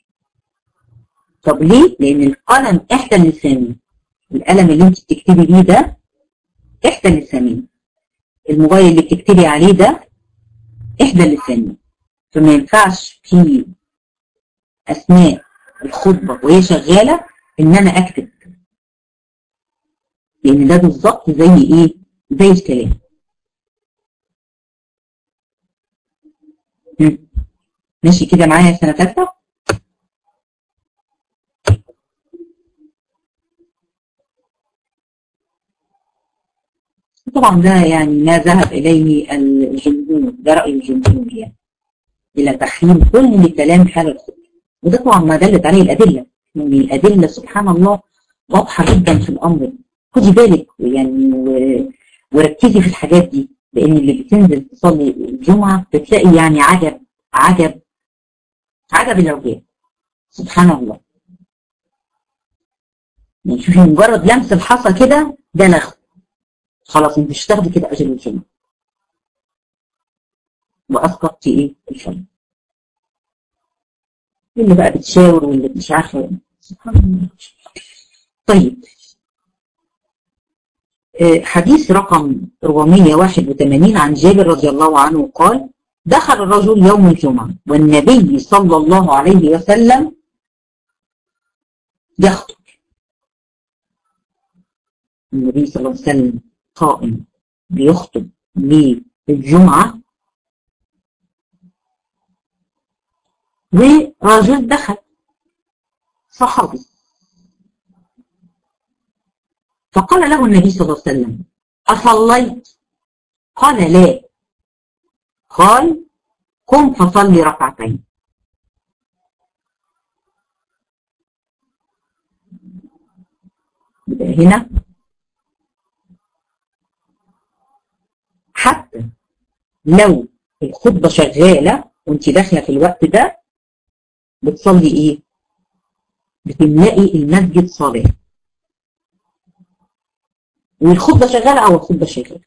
طب ليه؟ لأن القلم إحدى اللسانين. القلم اللي أنت بتكتبي بيه ده إحدى اللسانين. الموبايل اللي بتكتبي عليه ده إحدى اللسانين. فما ينفعش في أثناء الخطبة وهي شغالة إن أنا أكتب، لأن ده بالظبط زي إيه؟ زي الكلام. ماشي كده معايا سنة ثالثة؟ طبعا ده يعني ما ذهب إليه الجمهور، ده رأي الجمهور يعني، إلى تحريم كل كلام حال الخطبة. وده طبعا ما دلت عليه الأدلة، يعني الأدلة سبحان الله واضحة جدا في الأمر. خدي بالك يعني وركزي في الحاجات دي، لأن اللي بتنزل تصلي الجمعة بتلاقي يعني عجب عجب عجب العجاب سبحان الله. يعني شوفي مجرد لمس الحصى كده ده لغو، خلاص انت مش هتاخدي كده أجر الجمعة وأسقطتي إيه؟ الفرد. اللي بقى بتشاور واللي مش عارفة سبحان الله. طيب حديث رقم 481 عن جابر رضي الله عنه قال: دخل الرجل يوم الجمعة والنبي صلى الله عليه وسلم يخطب. النبي صلى الله عليه وسلم قائم بيخطب للجمعة، ورجل دخل صحابي فقال له النبي صلى الله عليه وسلم: أصليت؟ قال: لا. قال: قم فصلي ركعتين. يبقى هنا حتى لو الخطبة شغالة وانت داخلة في الوقت ده بتصلي ايه؟ بتملئي المسجد صلاة، والخطبة شغالة او الخطبة شغالة.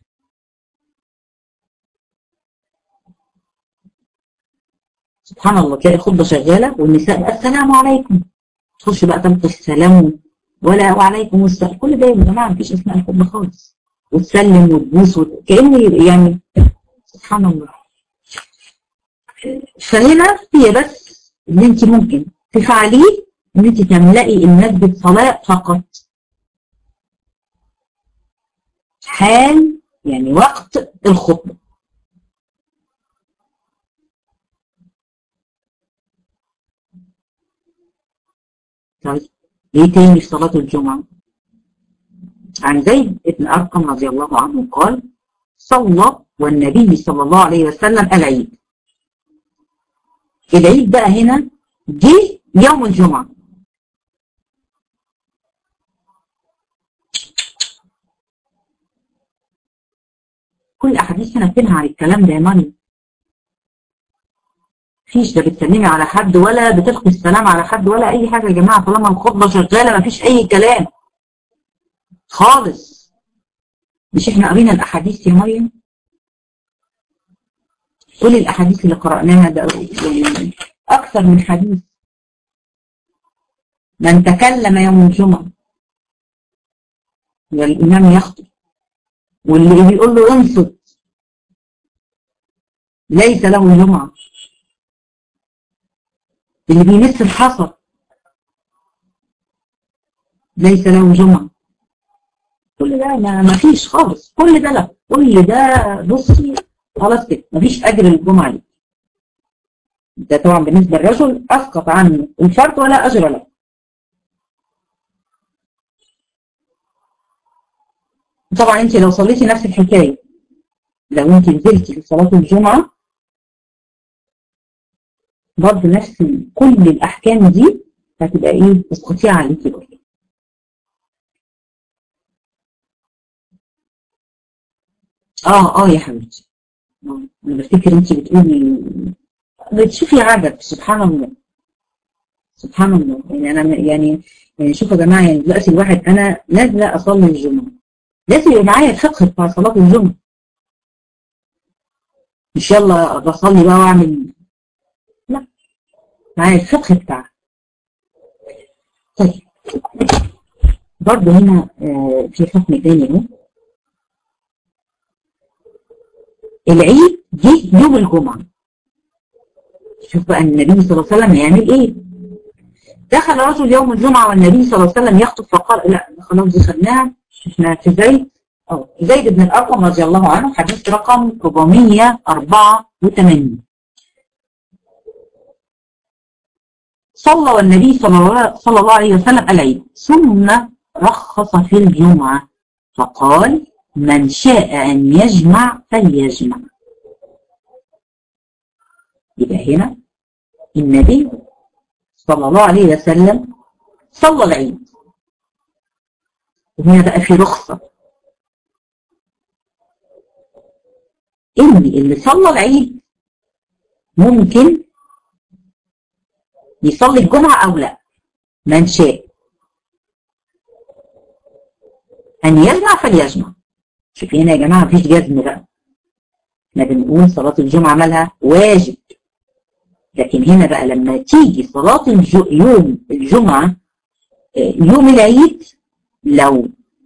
سبحان الله، تلاقي الخطبة شغالة والنساء السلام عليكم، تخش بقى تلقي السلام ولا وعليكم السلام، كل ده يا جماعة مفيش اسمها الخطبة خالص، وتسلم وتبوس كأني يعني سبحان الله. فهنا هي بس اللي انت ممكن تفعليه ان انت تملئي المسجد صلاة فقط حال يعني وقت الخطبة. طيب ليه تاني في صلاة الجمعة؟ عن زيد بن أرقم رضي الله عنه قال: صلى والنبي صلى الله عليه وسلم العيد. العيد بقى هنا جه يوم الجمعة. كل أحاديث هنا بتنهى عن الكلام ده يا مريم. مفيش ده بتسلمي على حد ولا بتلقي السلام على حد ولا أي حاجة يا جماعة، طالما الخطبة شغالة مفيش أي كلام خالص. مش احنا قرينا الأحاديث يا مريم؟ كل الأحاديث اللي قرأناها ده يعني أكثر من حديث. من تكلم يوم الجمعة والإمام يخطب واللي بيقول له انصت ليس له جمعة، اللي بيمس الحصى ليس له جمعة. كل ده ما فيش خالص، كل ده لا، كل ده بصي خلاص كده مفيش أجر للجمعة دي. ده طبعا بالنسبة للرجل أسقط عنه الفرض ولا أجر له. طبعا انت لو صليتي نفس الحكاية، لو انت نزلتي في صلاة الجمعة برضه نفس كل الأحكام دي هتبقى ايه تسقطيها عليكي برضه. يا حبيبتي. انا بفتكر انت بتقولي بتشوفي عدد. سبحان الله سبحان الله. يعني انا يعني شوفوا يا جماعه، يعني دلوقتي الواحد انا نازله اصلي الجمعه لازم يبقى معايا الفقه بتاع صلاه الجمعه، مش يلا بصلي بقى واعمل، لا، معايا الفقه بتاعها. طيب برضه هنا في حكم تاني اهو. العيد جه يوم الجمعه، شوف بقى النبي صلى الله عليه وسلم يعمل ايه. دخل رجل يوم الجمعه والنبي صلى الله عليه وسلم يخطب فقال، لا خلاص دي خدناها، احنا في زيد بن الارقم رضي الله عنه، حديث رقم 484. صلى والنبي صلى الله عليه وسلم العيد ثم رخص في الجمعة فقال من شاء أن يجمع فليجمع. يبقى هنا النبي صلى الله عليه وسلم صلى العيد، وهنا بقى في رخصة إن اللي صلى العيد ممكن يصلي الجمعة أو لا، من شاء أن يجمع فليجمع. شوف هنا يا جماعة مفيش جزم بقى، احنا بنقول صلاة الجمعة مالها واجب، لكن هنا بقى لما تيجي صلاة يوم الجمعة يوم العيد، لو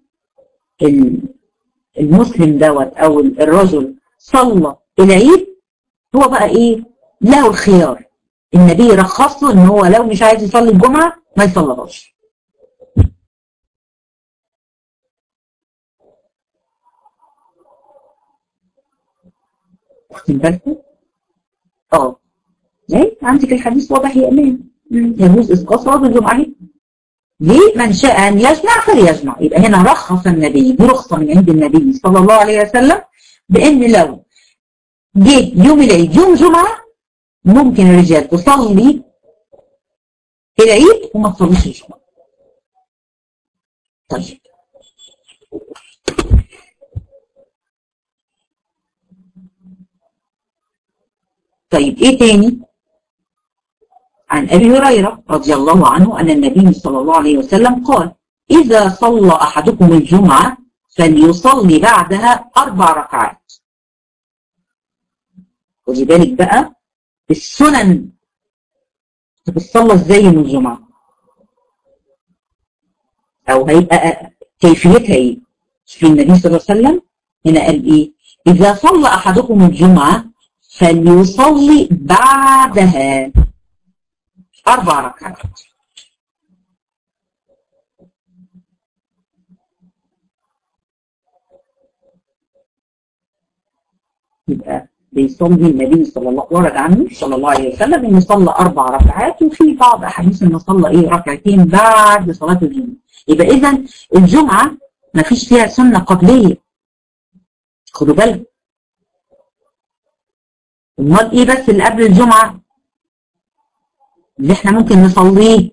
المسلم دوت أو الرجل صلى العيد، هو بقى إيه له الخيار، النبي رخص له إن هو لو مش عايز يصلي الجمعة ما يصليهاش. واخدين بالكم؟ ليه؟ عندك الحديث واضح يا إمام، يجوز إسقاط صلاة الجمعة اهي. ليه؟ من شاء أن يجمع فليجمع. يبقى هنا رخص النبي، دي رخصة من عند النبي صلى الله عليه وسلم، بأن لو جه يوم العيد يوم جمعة ممكن الرجال تصلي العيد وما تصليش الجمعة. طيب ايه تاني؟ عن أبي هريرة رضي الله عنه أن النبي صلى الله عليه وسلم قال إذا صلى أحدكم الجمعة فليصلي بعدها 4 ركعات. خدي بالك بقى السنن بتصلى ازاي من الجمعة، أو هيبقى كيفيتها ايه. في النبي صلى الله عليه وسلم هنا قال ايه؟ إذا صلى أحدكم الجمعة فليصلي بعدها 4 ركعات. يبقى بيصلي النبي صلى الله ورد عنه صلى الله عليه وسلم انه صلى 4 ركعات، وفي بعض احاديث انه صلى ايه ركعتين بعد صلاه الجمعه. يبقى اذا الجمعه ما فيش فيها سنه قبليه، خدوا بالكم. امال ايه بس اللي قبل الجمعه اللي احنا ممكن نصليه؟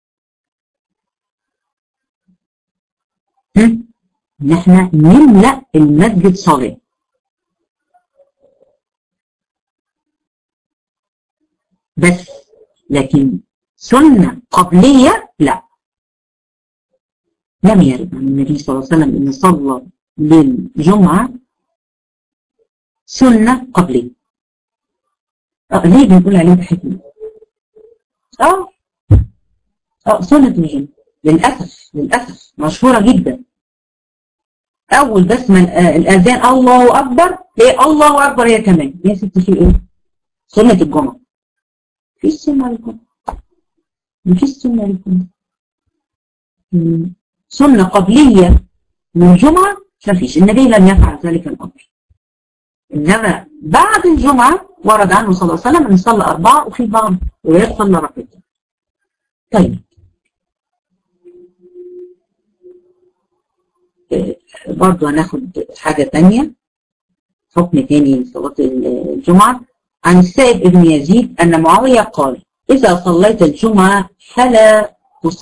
ان احنا نملأ المسجد صلاه بس، لكن سنة قبلية لا، لم يرد عن النبي صلى الله عليه وسلم انه صلى للجمعة سنة قبلية. ليه بنقول عليه بحكمة؟ سنة الجمعة للأسف مشهورة جدا. أول بس من الأذان الله أكبر، هي الله أكبر هي كمان، يا ستي في إيه؟ سنة الجمعة. مفيش سنة للجمعة، مفيش سنة للجمعة. سنة قبلية من الجمعة مفيش، النبي لم يفعل ذلك الأمر. إنما بعد الجمعة ورد عنه صلى الله عليه وسلم أن صلى 4 وفي بعض روايات صلى ركعتين. طيب برضو هناخد حاجة تانية. حكم تاني لصلاة الجمعة. عن السائب ابن يزيد أن معاوية قال: إذا صليت الجمعة فلا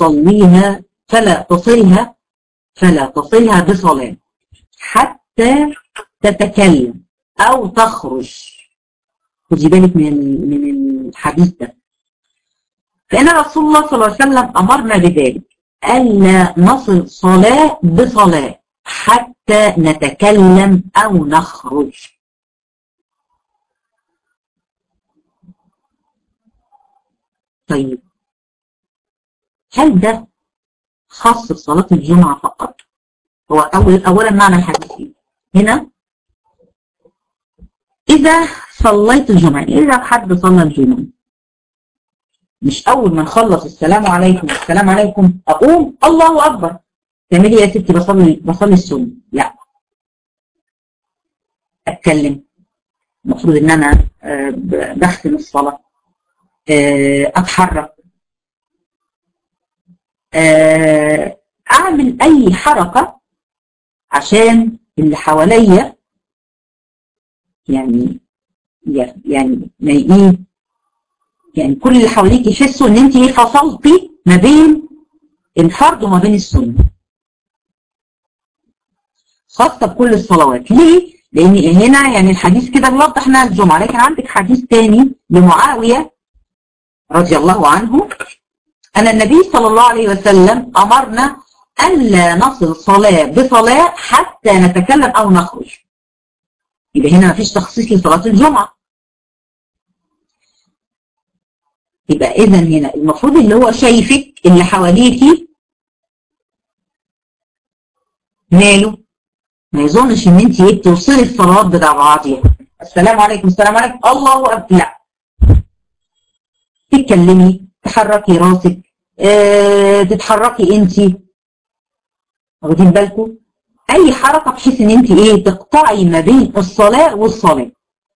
تصلها بصلاة حتى تتكلم أو تخرج. خدي بالك من الحديث ده، فإن رسول الله صلى الله عليه وسلم أمرنا بذلك، ألا نصل صلاة بصلاة حتى نتكلم أو نخرج. طيب هل ده خاص بصلاة الجمعة فقط؟ هو أولا معنى الحديث هنا إذا صليت الجمعة، إذا حد صلى الجمعة مش أول ما نخلص السلام عليكم السلام عليكم أقوم الله أكبر تعملي يا ستي بصلي السنة، لا، أتكلم، المفروض إن أنا بختم الصلاة، أتحرك، أعمل أي حركة عشان اللي حواليا يعني ما إيه، يعني كل اللي حواليك يحسوا إن أنت فصلتي ما بين الفرض وما بين السنة، خاصة بكل الصلوات. ليه؟ لأن هنا يعني الحديث كده بيوضح انها الجمعة، لكن عندك حديث تاني لمعاوية رضي الله عنه أن النبي صلى الله عليه وسلم أمرنا ألا نصل صلاة بصلاة حتى نتكلم أو نخرج. يبقى هنا مفيش تخصيص لصلاة الجمعة. يبقى إذن هنا المفروض اللي هو شايفك اللي حواليكي ماله ما يظنش ان انت بتوصلي الصلوات بتاع بعضيها، السلام عليكم السلام عليكم الله أكبر، لا، تتكلمي، تحركي راسك، تتحركي انت، واخدين بالكم؟ اي حركه بحيث ان انت تقطعي ما بين الصلاه والصلاه.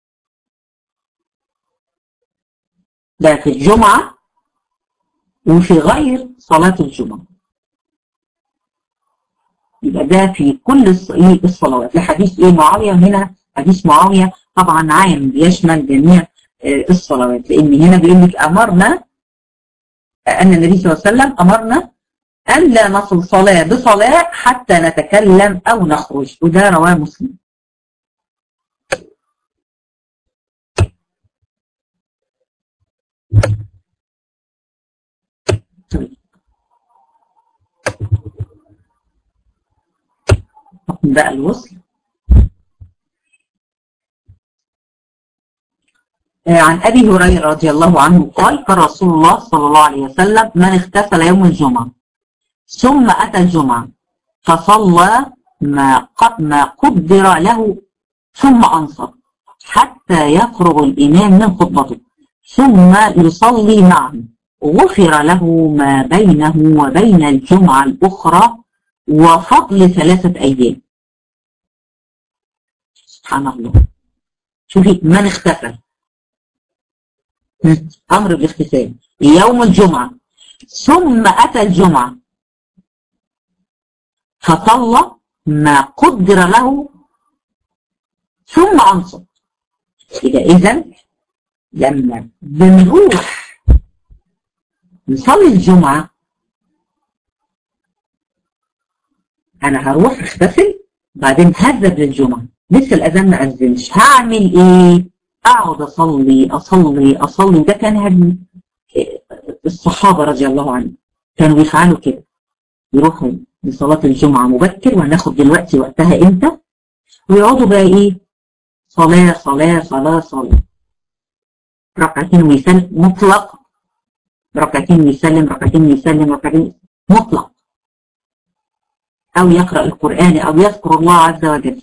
ده في الجمعه وفي غير صلاه الجمعه. يبقى ده في كل الصلوات. لحديث معاويه، هنا حديث معاويه طبعا عام بيشمل جميع الصلوات، لان هنا بيقول لك امرنا ان النبي صلى الله عليه وسلم امرنا ان لا نصل صلاه بصلاه حتى نتكلم او نخرج، وده رواه مسلم. بقى الوصل. عن أبي هريرة رضي الله عنه قال: قال رسول الله صلى الله عليه وسلم: من اغتسل يوم الجمعة ثم أتى الجمعة فصلى ما قدر له ثم أنصت حتى يفرغ الإمام من خطبته ثم يصلي معه غفر له ما بينه وبين الجمعة الأخرى وفضل 3 أيام. سبحان الله. شوفي، من اغتسل، أمر بالاغتسال يوم الجمعة ثم أتى الجمعة فصلى ما قدر له ثم أنصت. إذن لما بنروح نصلي الجمعة أنا هروح اغتسل بعدين هذهب للجمعة، لسه الأذان ما أذنش، هعمل إيه؟ أقعد أصلي. ده كان هدي الصحابة رضي الله عنهم، كانوا بيفعلوا كده، يروحوا لصلاة الجمعة مبكر، وهناخد دلوقتي وقتها إمتى، ويقعدوا بقى صلاة ركعتين ويسلم مطلق، ركعتين ويسلم مطلق، أو يقرأ القرآن أو يذكر الله عز وجل.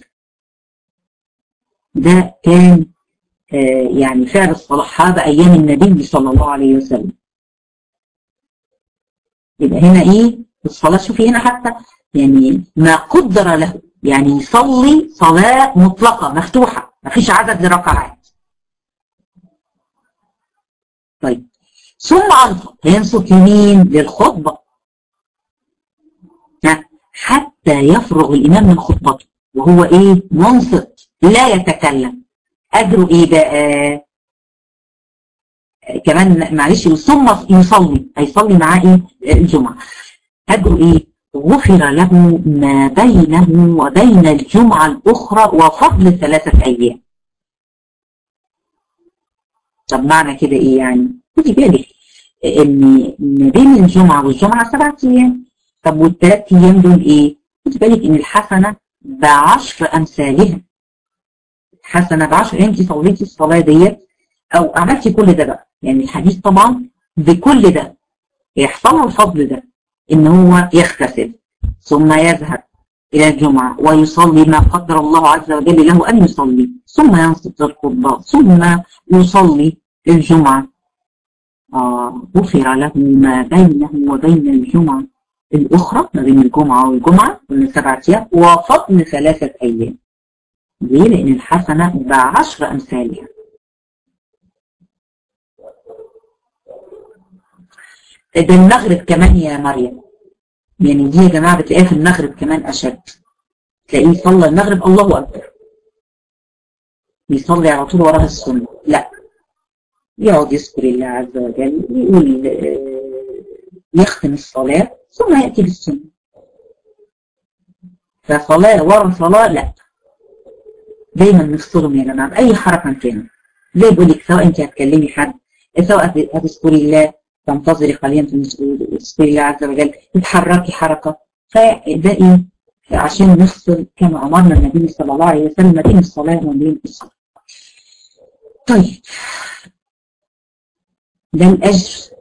ده كان يعني فعل الصحابة أيام النبي صلى الله عليه وسلم. يبقى هنا الصلاة، شوفي هنا حتى يعني ما قدر له، يعني يصلي صلاة مطلقة مفتوحة ما فيش عدد لركعات. طيب ثم ينصت يمين للخطبة حتى يفرغ الإمام من خطبته وهو منصت، لا يتكلم، أجره إيه بقى؟ كمان معلش، ثم يصلي، هيصلي معاه إيه؟ الجمعة. أجره إيه؟ غفر له ما بينه وبين الجمعة الأخرى وفضل 3 أيام. طب معنى كده إيه يعني؟ خدي بالك إن ما بين الجمعة والجمعة 7 أيام. طب وال3 أيام دول إيه؟ خدي بالك إن الحسنة ب10 أمثالها. حسنة ب10. أنت صليتي الصلاة ديت أو عملتي كل ده بقى، يعني الحديث طبعا بكل ده يحصل له الفضل ده، إن هو يغتسل ثم يذهب إلى الجمعة ويصلي ما قدر الله عز وجل له أن يصلي، ثم ينصت الخطبة، ثم يصلي الجمعة. غفر له ما بينه وبين الجمعة الأخرى، ما بين الجمعة والجمعة من 7 أيام وفضل 3 أيام. ليه؟ لأن الحسنة ب10 أمثالها. ده المغرب كمان يا مريم، يعني دي يا جماعة بتلاقيها في المغرب كمان أشد. تلاقيه صلى المغرب الله أكبر، يصلي على طول وراها السنة، لا، يقعد يذكر الله عز وجل، يقول يختم الصلاة ثم يأتي بالسنة. فصلاة ورا صلاة لا، دايما نفصلهم يا جماعة بأي حركة كانت. زي بقول لك، سواء أنت هتكلمي حد، سواء هتذكري الله تنتظري قليلا تذكري الله عز وجل، تتحركي حركة، فده إيه؟ عشان نفصل كما أمرنا النبي صلى الله عليه وسلم ما بين الصلاة وما بين الصلاة. طيب، ده الأجر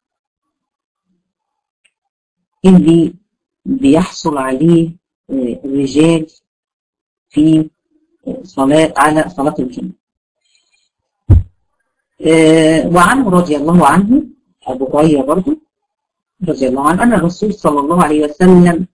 اللي بيحصل عليه الرجال في على صلاة الجمعة. وعنه رضي الله عنه، أبو هريرة برضه رضي الله عنه، أن الرسول صلى الله عليه وسلم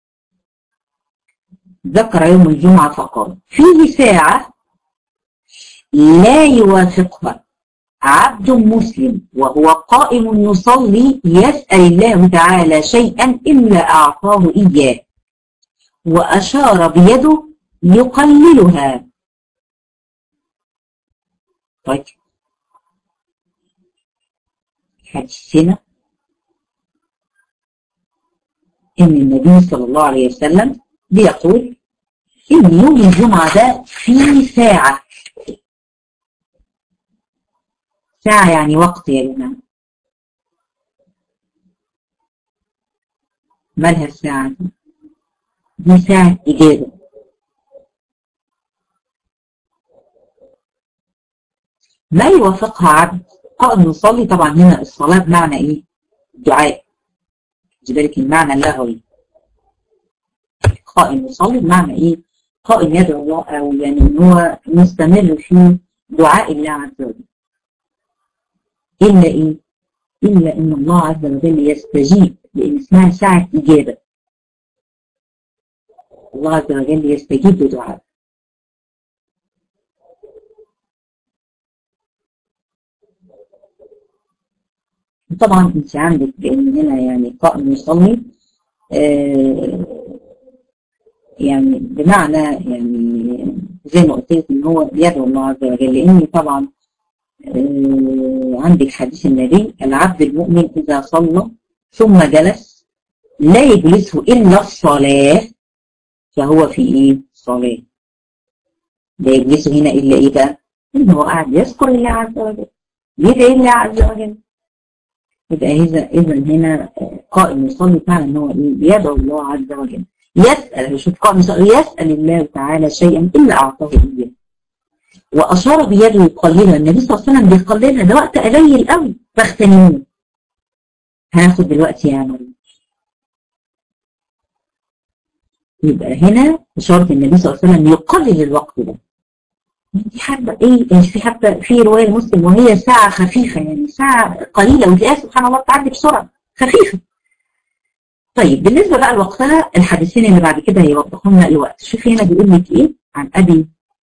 ذكر يوم الجمعة فقال: فيه ساعة لا يوافقها عبد مسلم وهو قائم يصلي يسأل الله تعالى شيئا إلا أعطاه إياه، وأشار بيده يقللها. طيب، حديثنا إن النبي صلى الله عليه وسلم بيقول إن يوم الجمعة ده فيه ساعة. ساعة يعني وقت يا جماعة. مالها الساعة دي؟ دي ساعة إجابة. ما يوافقها عبد قائم يصلي. طبعا هنا الصلاة بمعنى إيه؟ دعاء. خدي بالك المعنى اللغوي. قائم يصلي بمعنى إيه؟ قائم يدعو الله، أو يعني إن هو مستمر في دعاء الله عز وجل. إلا إيه؟ إلا إن الله عز وجل يستجيب، لأن اسمها ساعة إجابة. الله عز وجل يستجيب لدعاء. طبعا انت عندك بان هنا يعني قائم يصلي يعني بمعنى يعني زي ما قلت لك ان هو يدعو الله عز وجل، لان طبعا عندك حديث النبي: العبد المؤمن اذا صلى ثم جلس لا يجلسه الا الصلاه فهو في ايه؟ صلاه. لا يجلسه هنا الا ايه بقى؟ ان هو قاعد يذكر الله عز وجل، يدعي الله عز وجل. يبقى إذا هنا قائم يصلي فعلا ان هو يدعو الله عز وجل، يسأل. شوف، قائم يصلي يسأل الله تعالى شيئا إلا أعطاه إياه، وأشار بيده يقللها. النبي صلى الله عليه وسلم بيقللها، ده وقت قليل قوي فاغتنموه. هناخد دلوقتي يا مريم. يبقى هنا إشارة النبي صلى الله عليه وسلم يقلل الوقت ده. دي حتى ايه يعني، في حتى في روايه مسلم وهي ساعه خفيفه، يعني ساعه قليله وتلاقيها سبحان الله بتعدي بسرعه، خفيفه. طيب، بالنسبه بقى لوقتها، الحديثين اللي بعد كده هيوضحوا لنا الوقت. شوفي هنا بيقول لك ايه عن ابي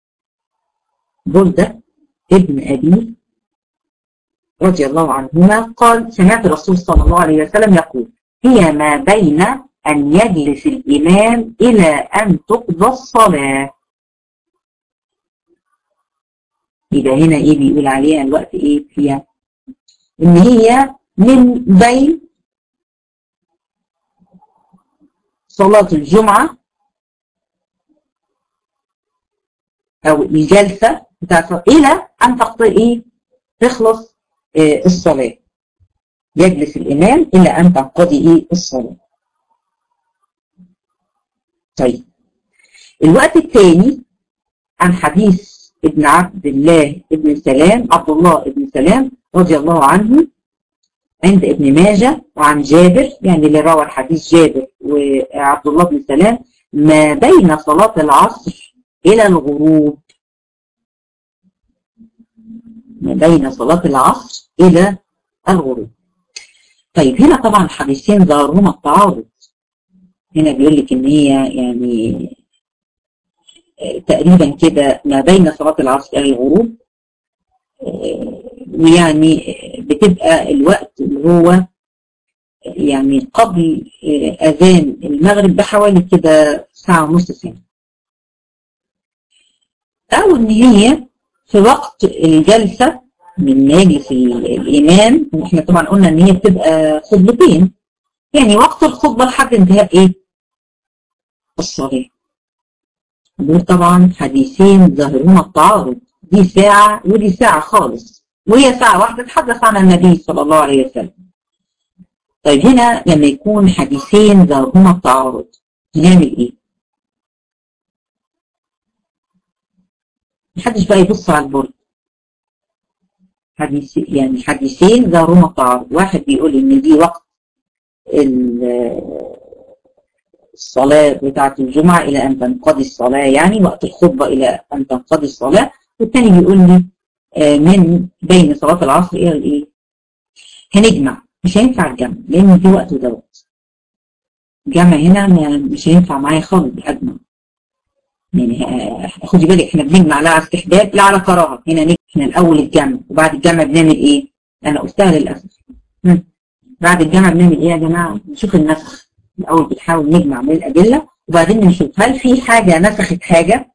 بردة ابن ابي رضي الله عنهما قال: سمعت الرسول صلى الله عليه وسلم يقول: هي ما بين ان يجلس الامام الى ان تقضى الصلاه. يبقى هنا ايه بيقول عليها الوقت ايه فيها؟ ان هي من بين صلاة الجمعة او الجلسة بتاعت الى ان تقضي ايه تخلص الصلاة. يجلس الامام الى ان تنقضي ايه الصلاة. طيب الوقت الثاني عن حديث ابن عبد الله ابن سلام عبد الله ابن سلام رضي الله عنه عند ابن ماجه وعن جابر، يعني اللي روى الحديث جابر وعبد الله بن سلام، ما بين صلاة العصر إلى الغروب. ما بين صلاة العصر إلى الغروب. طيب هنا طبعا الحديثين ظهرهما التعارض. هنا بيقول لك إن هي يعني تقريبا كده ما بين صلاة العصر إلى الغروب، ويعني بتبقى الوقت اللي هو يعني قبل أذان المغرب بحوالي كده ساعة ونص ساعة، أو إن هي في وقت الجلسة من مجلس الإمام. وإحنا طبعا قلنا إن هي بتبقى خطبتين، يعني وقت الخطبة لحد انتهاء إيه؟ الصلاة. دول طبعا حديثين ظاهرهما التعارض، دي ساعة ودي ساعة خالص، وهي ساعة واحدة تحدث عنها النبي صلى الله عليه وسلم. طيب هنا لما يكون حديثين ظاهرهما التعارض نعمل ايه؟ محدش بقى يبص على البرد. يعني حديثين ظاهرهما التعارض، واحد بيقول ان دي وقت الصلاة بتاعة الجمعة إلى أن تنقضي الصلاة، يعني وقت الخطبة إلى أن تنقضي الصلاة، والتاني بيقول لي من بين صلاة العصر إلى الإيه؟ هنجمع، مش هينفع الجمع لأن في وقت ودوت. الجمع هنا مش هينفع معايا خالص بالأجمع. يعني خدي بالك احنا بنجمع لا على استحباب لا على كراهة. هنا احنا الأول الجمع، وبعد الجمع بنعمل إيه؟ أنا قلتها للأسف. بعد الجمع بنعمل إيه يا جماعة؟ نشوف النسخ. الأول بنحاول نجمع من الأدلة وبعدين نشوف هل في حاجة نسخت حاجة؟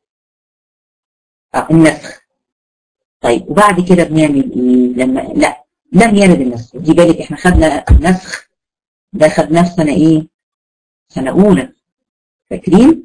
النسخ. طيب وبعد كده بنعمل إيه؟ لا لم يرد النسخ. دي بالك احنا خدنا نسخ ده خدناه في سنة إيه؟ سنة أولى. فاكرين؟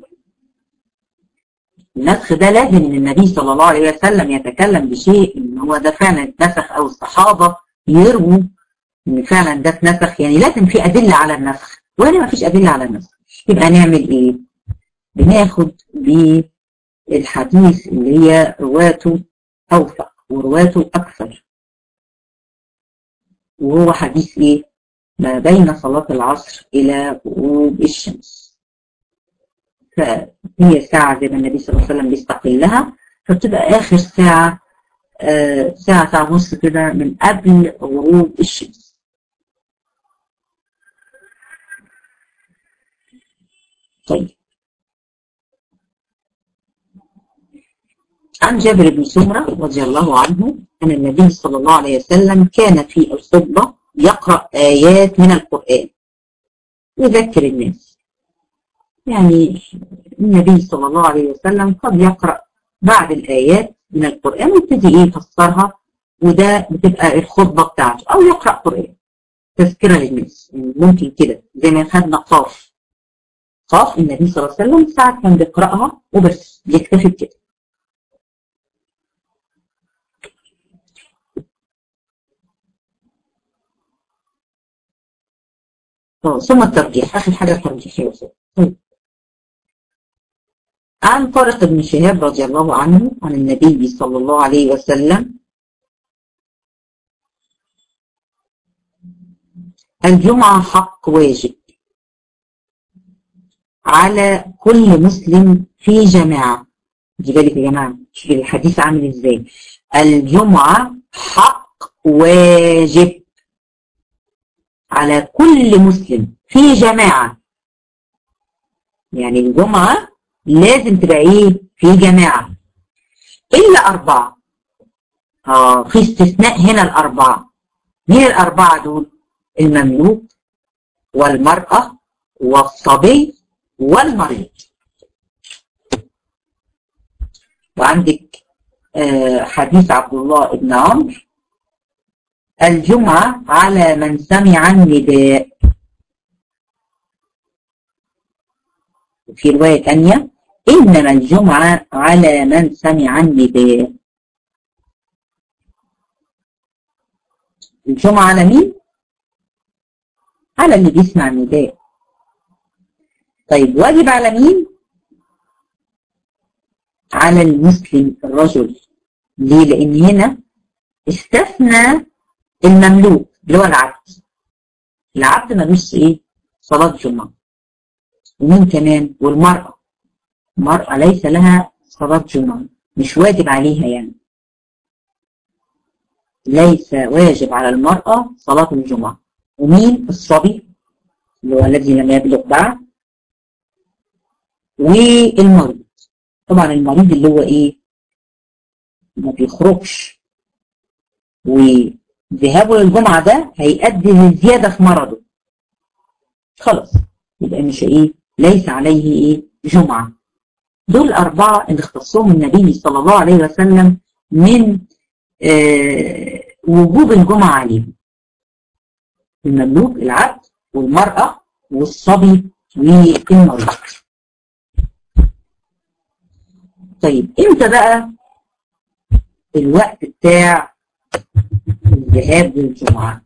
النسخ ده لازم ان النبي صلى الله عليه وسلم يتكلم بشيء ان هو ده فعلا اتنسخ، او الصحابة يرووا ان فعلا ده اتنسخ، يعني لازم في أدلة على النسخ، وهنا ما فيش أدلة على النسخ. يبقى نعمل ايه؟ بناخد بالحديث اللي هي رواته أوثق ورواته أكثر، وهو حديث ايه؟ ما بين صلاة العصر إلى غروب الشمس. فهي ساعة زي ما النبي صلى الله عليه وسلم بيستقلها، فبتبقى آخر ساعة ساعة ونص كده من قبل غروب الشمس. طيب عن جابر بن سمرة رضي الله عنه أن النبي صلى الله عليه وسلم كان في الخطبة يقرأ آيات من القرآن يذكر الناس. يعني النبي صلى الله عليه وسلم قد يقرأ بعض الآيات من القرآن ويبتدي ايه يفسرها، وده بتبقى الخطبة بتاعته، أو يقرأ قرآن تذكرة للناس. يعني ممكن كده زي ما خدنا قاف النبي صلى الله عليه وسلم ساعات كان بيقرأها وبس يكتفي بكده. ثم الترجيح، آخر حاجة الترجيح. طيب عن طارق بن شهاب رضي الله عنه عن النبي صلى الله عليه وسلم: الجمعة حق واجب على كل مسلم في جماعة. دي بالك يا جماعة، شوف الحديث عامل ازاي. الجمعة حق واجب على كل مسلم في جماعة، يعني الجمعة لازم تبقى ايه؟ في جماعة، إلا 4. في استثناء هنا الأربعة. مين الأربعة دول؟ المملوك والمرأة والصبي والمريض. وعندك حديث عبد الله بن عمرو: الجمعة على من سمع النداء. في رواية ثانية: إنما الجمعة على من سمع النداء. الجمعة على مين؟ على اللي بيسمع النداء. طيب واجب على مين؟ على المسلم الرجل. ليه؟ لأن هنا استثنى المملوك اللي هو العبد. العبد ملوش ايه؟ صلاة جمعة. ومين كمان؟ والمرأة. المرأة ليس لها صلاة جمعة، مش واجب عليها يعني. ليس واجب على المرأة صلاة الجمعة. ومين؟ الصبي اللي هو الذي لم يبلغ بعد، والمريض. طبعا المريض اللي هو ايه؟ ما بيخرجش، وذهابه للجمعة ده هيؤدي لزيادة في مرضه، خلاص يبقى مش ايه؟ ليس عليه ايه؟ جمعة. دول أربعة اللي اختصهم النبي صلى الله عليه وسلم من وجوب الجمعة عليهم: المملوك العبد، والمرأة، والصبي، والمريض. طيب امتى بقى الوقت بتاع الذهاب للجمعة؟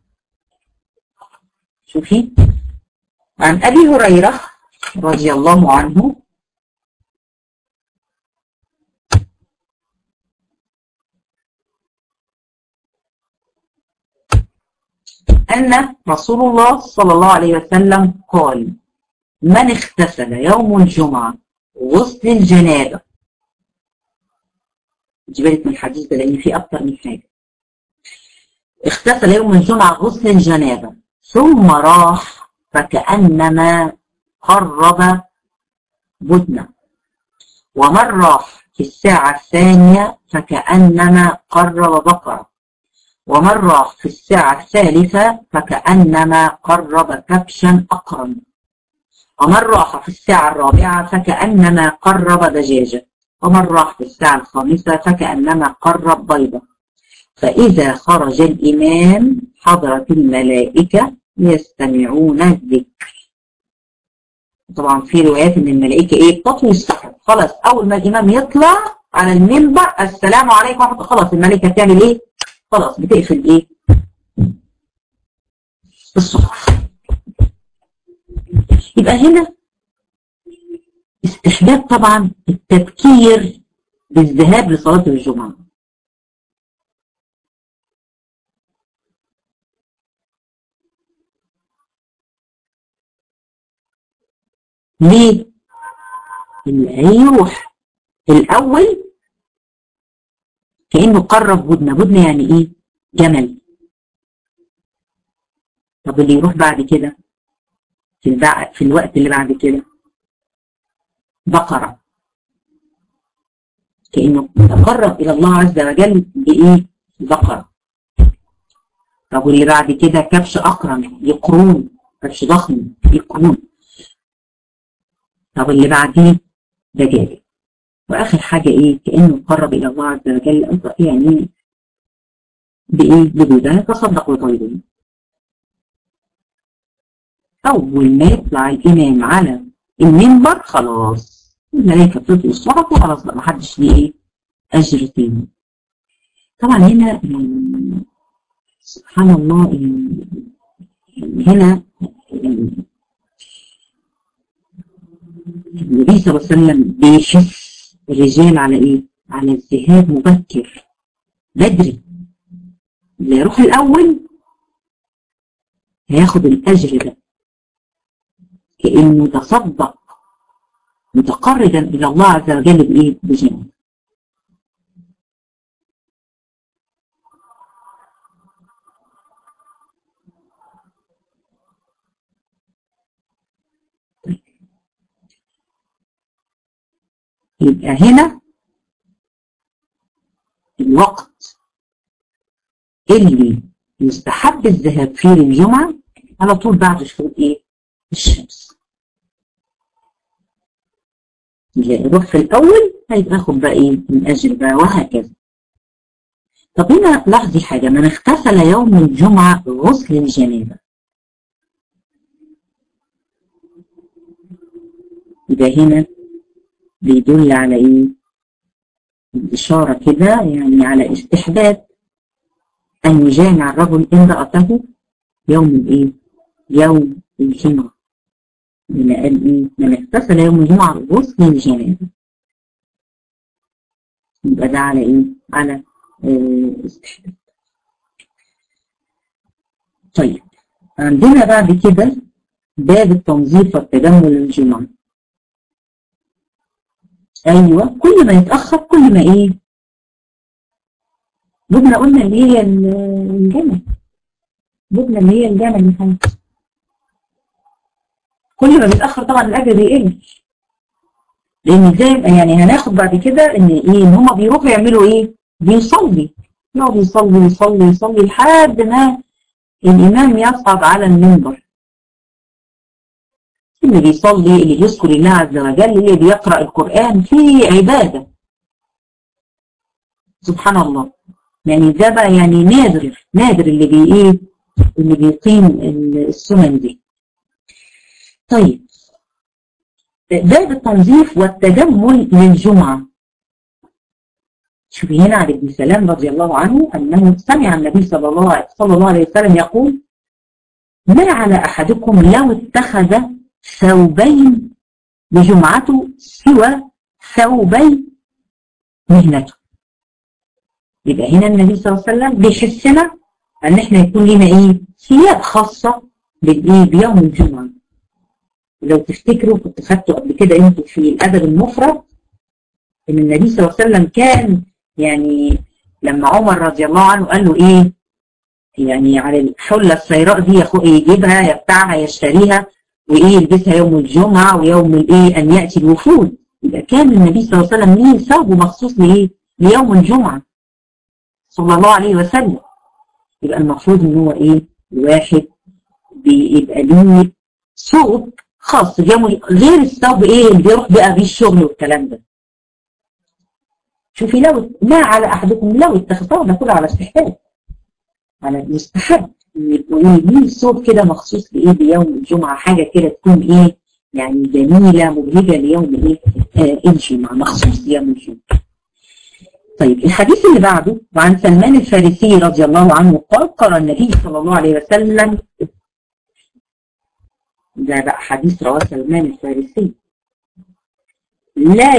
شوفي، عن أبي هريرة رضي الله عنه أن رسول الله صلى الله عليه وسلم قال: من اغتسل يوم الجمعة غسل الجنابة. جبلت من الحديث ده لأن فيه أكتر من حاجة. اغتسل يوم الجمعة غسل الجنابة ثم راح فكأنما قرب بدنة، ومن راح في الساعة الثانية فكأنما قرب بقرة، ومن راح في الساعة الثالثة فكأنما قرب كبشا أقرن، ومن راح في الساعة الرابعة فكأنما قرب دجاجة، ومن راح في الساعة الخامسة فكأنما قرب بيضة. فإذا خرج الإمام حضرت الملائكة يستمعون الذكر. طبعا في روايات ان الملائكة ايه؟ بتطوي الصحف. خلاص اول ما الإمام يطلع على المنبر: السلام عليكم ورحمة الله، خلاص الملائكة بتعمل ايه؟ خلاص بتقفل ايه؟ الصحف. يبقى هنا استحباب طبعا التبكير بالذهاب لصلاة الجمعة. ليه؟ اللي هيروح الأول كأنه قرب بدنة. بدنة يعني إيه؟ جمل. طب اللي يروح بعد كده في الوقت اللي بعد كده بقرة، كأنه تقرب إلى الله عز وجل بإيه؟ بقرة. طب واللي بعد كده كبش أقرن، يقرون، كبش ضخم يقرون. طب اللي بعديه دجاجة. واخر حاجة ايه؟ كأنه قرب الى الله عز وجل، يعني بايه؟ بجوده تصدق وطيبين. اول ما يطلع الامام على المنبر خلاص الملائكة بتطلق الصحف وخلاص بقى محدش ليه ايه؟ اجر تاني. طبعا هنا سبحان الله هنا النبي صلى الله عليه وسلم بيحث الرجال على ايه؟ على الذهاب مبكر بدري. اللي يروح الاول هياخد الاجر ده كانه تصدق متقربا الى الله عز وجل بايه؟ بجنة. يبقى هنا الوقت اللي يستحب الذهاب فيه للجمعة على طول بعد شروق ايه؟ الشمس. اللي يروح في الاول هياخد بقى ايه؟ من اجر بقى، وهكذا. طب هنا لاحظي حاجة، من اغتسل يوم الجمعة غسل الجنابة، يبقى هنا بيدل على ايه؟ الإشارة كده يعني على استحباب أن يجامع الرجل امرأته يوم الايه؟ يوم الجمعة. من قال ايه؟ من اغتسل يوم الجمعة غسل الجنابة، يبقى ده على ايه؟ على استحباب. طيب عندنا بعد كده باب التنظيف والتجمل للجمعة. ايوه، كل ما يتأخر كل ما ايه؟ جبنا قلنا اللي هي الجمل، جبنا اللي هي الجمل من حاجة. كل ما بيتأخر طبعا الأجر بيقل، لأن زي يعني هناخد بعد كده إن إيه؟ إن هما بيروحوا يعملوا إيه؟ بيصلي، يقعد يصلي يصلي يصلي لحد ما الإمام يصعد على المنبر. اللي بيصلي، اللي بيذكر الله عز وجل، اللي بيقرأ القرآن، في عبادة سبحان الله. يعني ده بقى يعني نادر نادر اللي ايه؟ اللي بيقيم السنن دي. طيب باب التنظيف والتجمل للجمعة. شوفي هنا عن ابن سلام رضي الله عنه أنه سمع النبي صلى الله عليه وسلم يقول: ما على أحدكم لو اتخذ ثوبين لجمعته سوى ثوبي مهنته. يبقى هنا النبي صلى الله عليه وسلم بيحسنا ان احنا يكون لنا ايه؟ ثياب خاصه بالايه؟ بيوم الجمعه. لو تفتكروا كنت خدته قبل كده انتوا في الادب المفرد ان النبي صلى الله عليه وسلم كان يعني لما عمر رضي الله عنه قال له ايه؟ يعني على الحله السيراء دي يجيبها يبتاعها يشتريها وايه يلبسها يوم الجمعه ويوم الايه؟ ان ياتي الوفود. يبقى كان النبي صلى الله عليه وسلم ليه ثوب مخصوص لايه؟ ليوم الجمعه صلى الله عليه وسلم. يبقى المفروض ان هو ايه؟ الواحد بيبقى ليه ثوب خاص غير الثوب ايه اللي بيروح بقى بيه الشغل والكلام ده. شوفي لو ما على احدكم لو اتخذوه، ده كله على استحباب، على المستحب ان يبقوا ليه ثوب كده مخصوص لايه؟ ليوم الجمعه، حاجه كده تكون ايه؟ يعني جميله مبهجه ليوم ايه؟ الجمعه، مخصوص ليوم الجمعه. طيب الحديث اللي بعده وعن سلمان الفارسي رضي الله عنه قال: قال النبي صلى الله عليه وسلم، ده بقى حديث رواه سلمان الفارسي: لا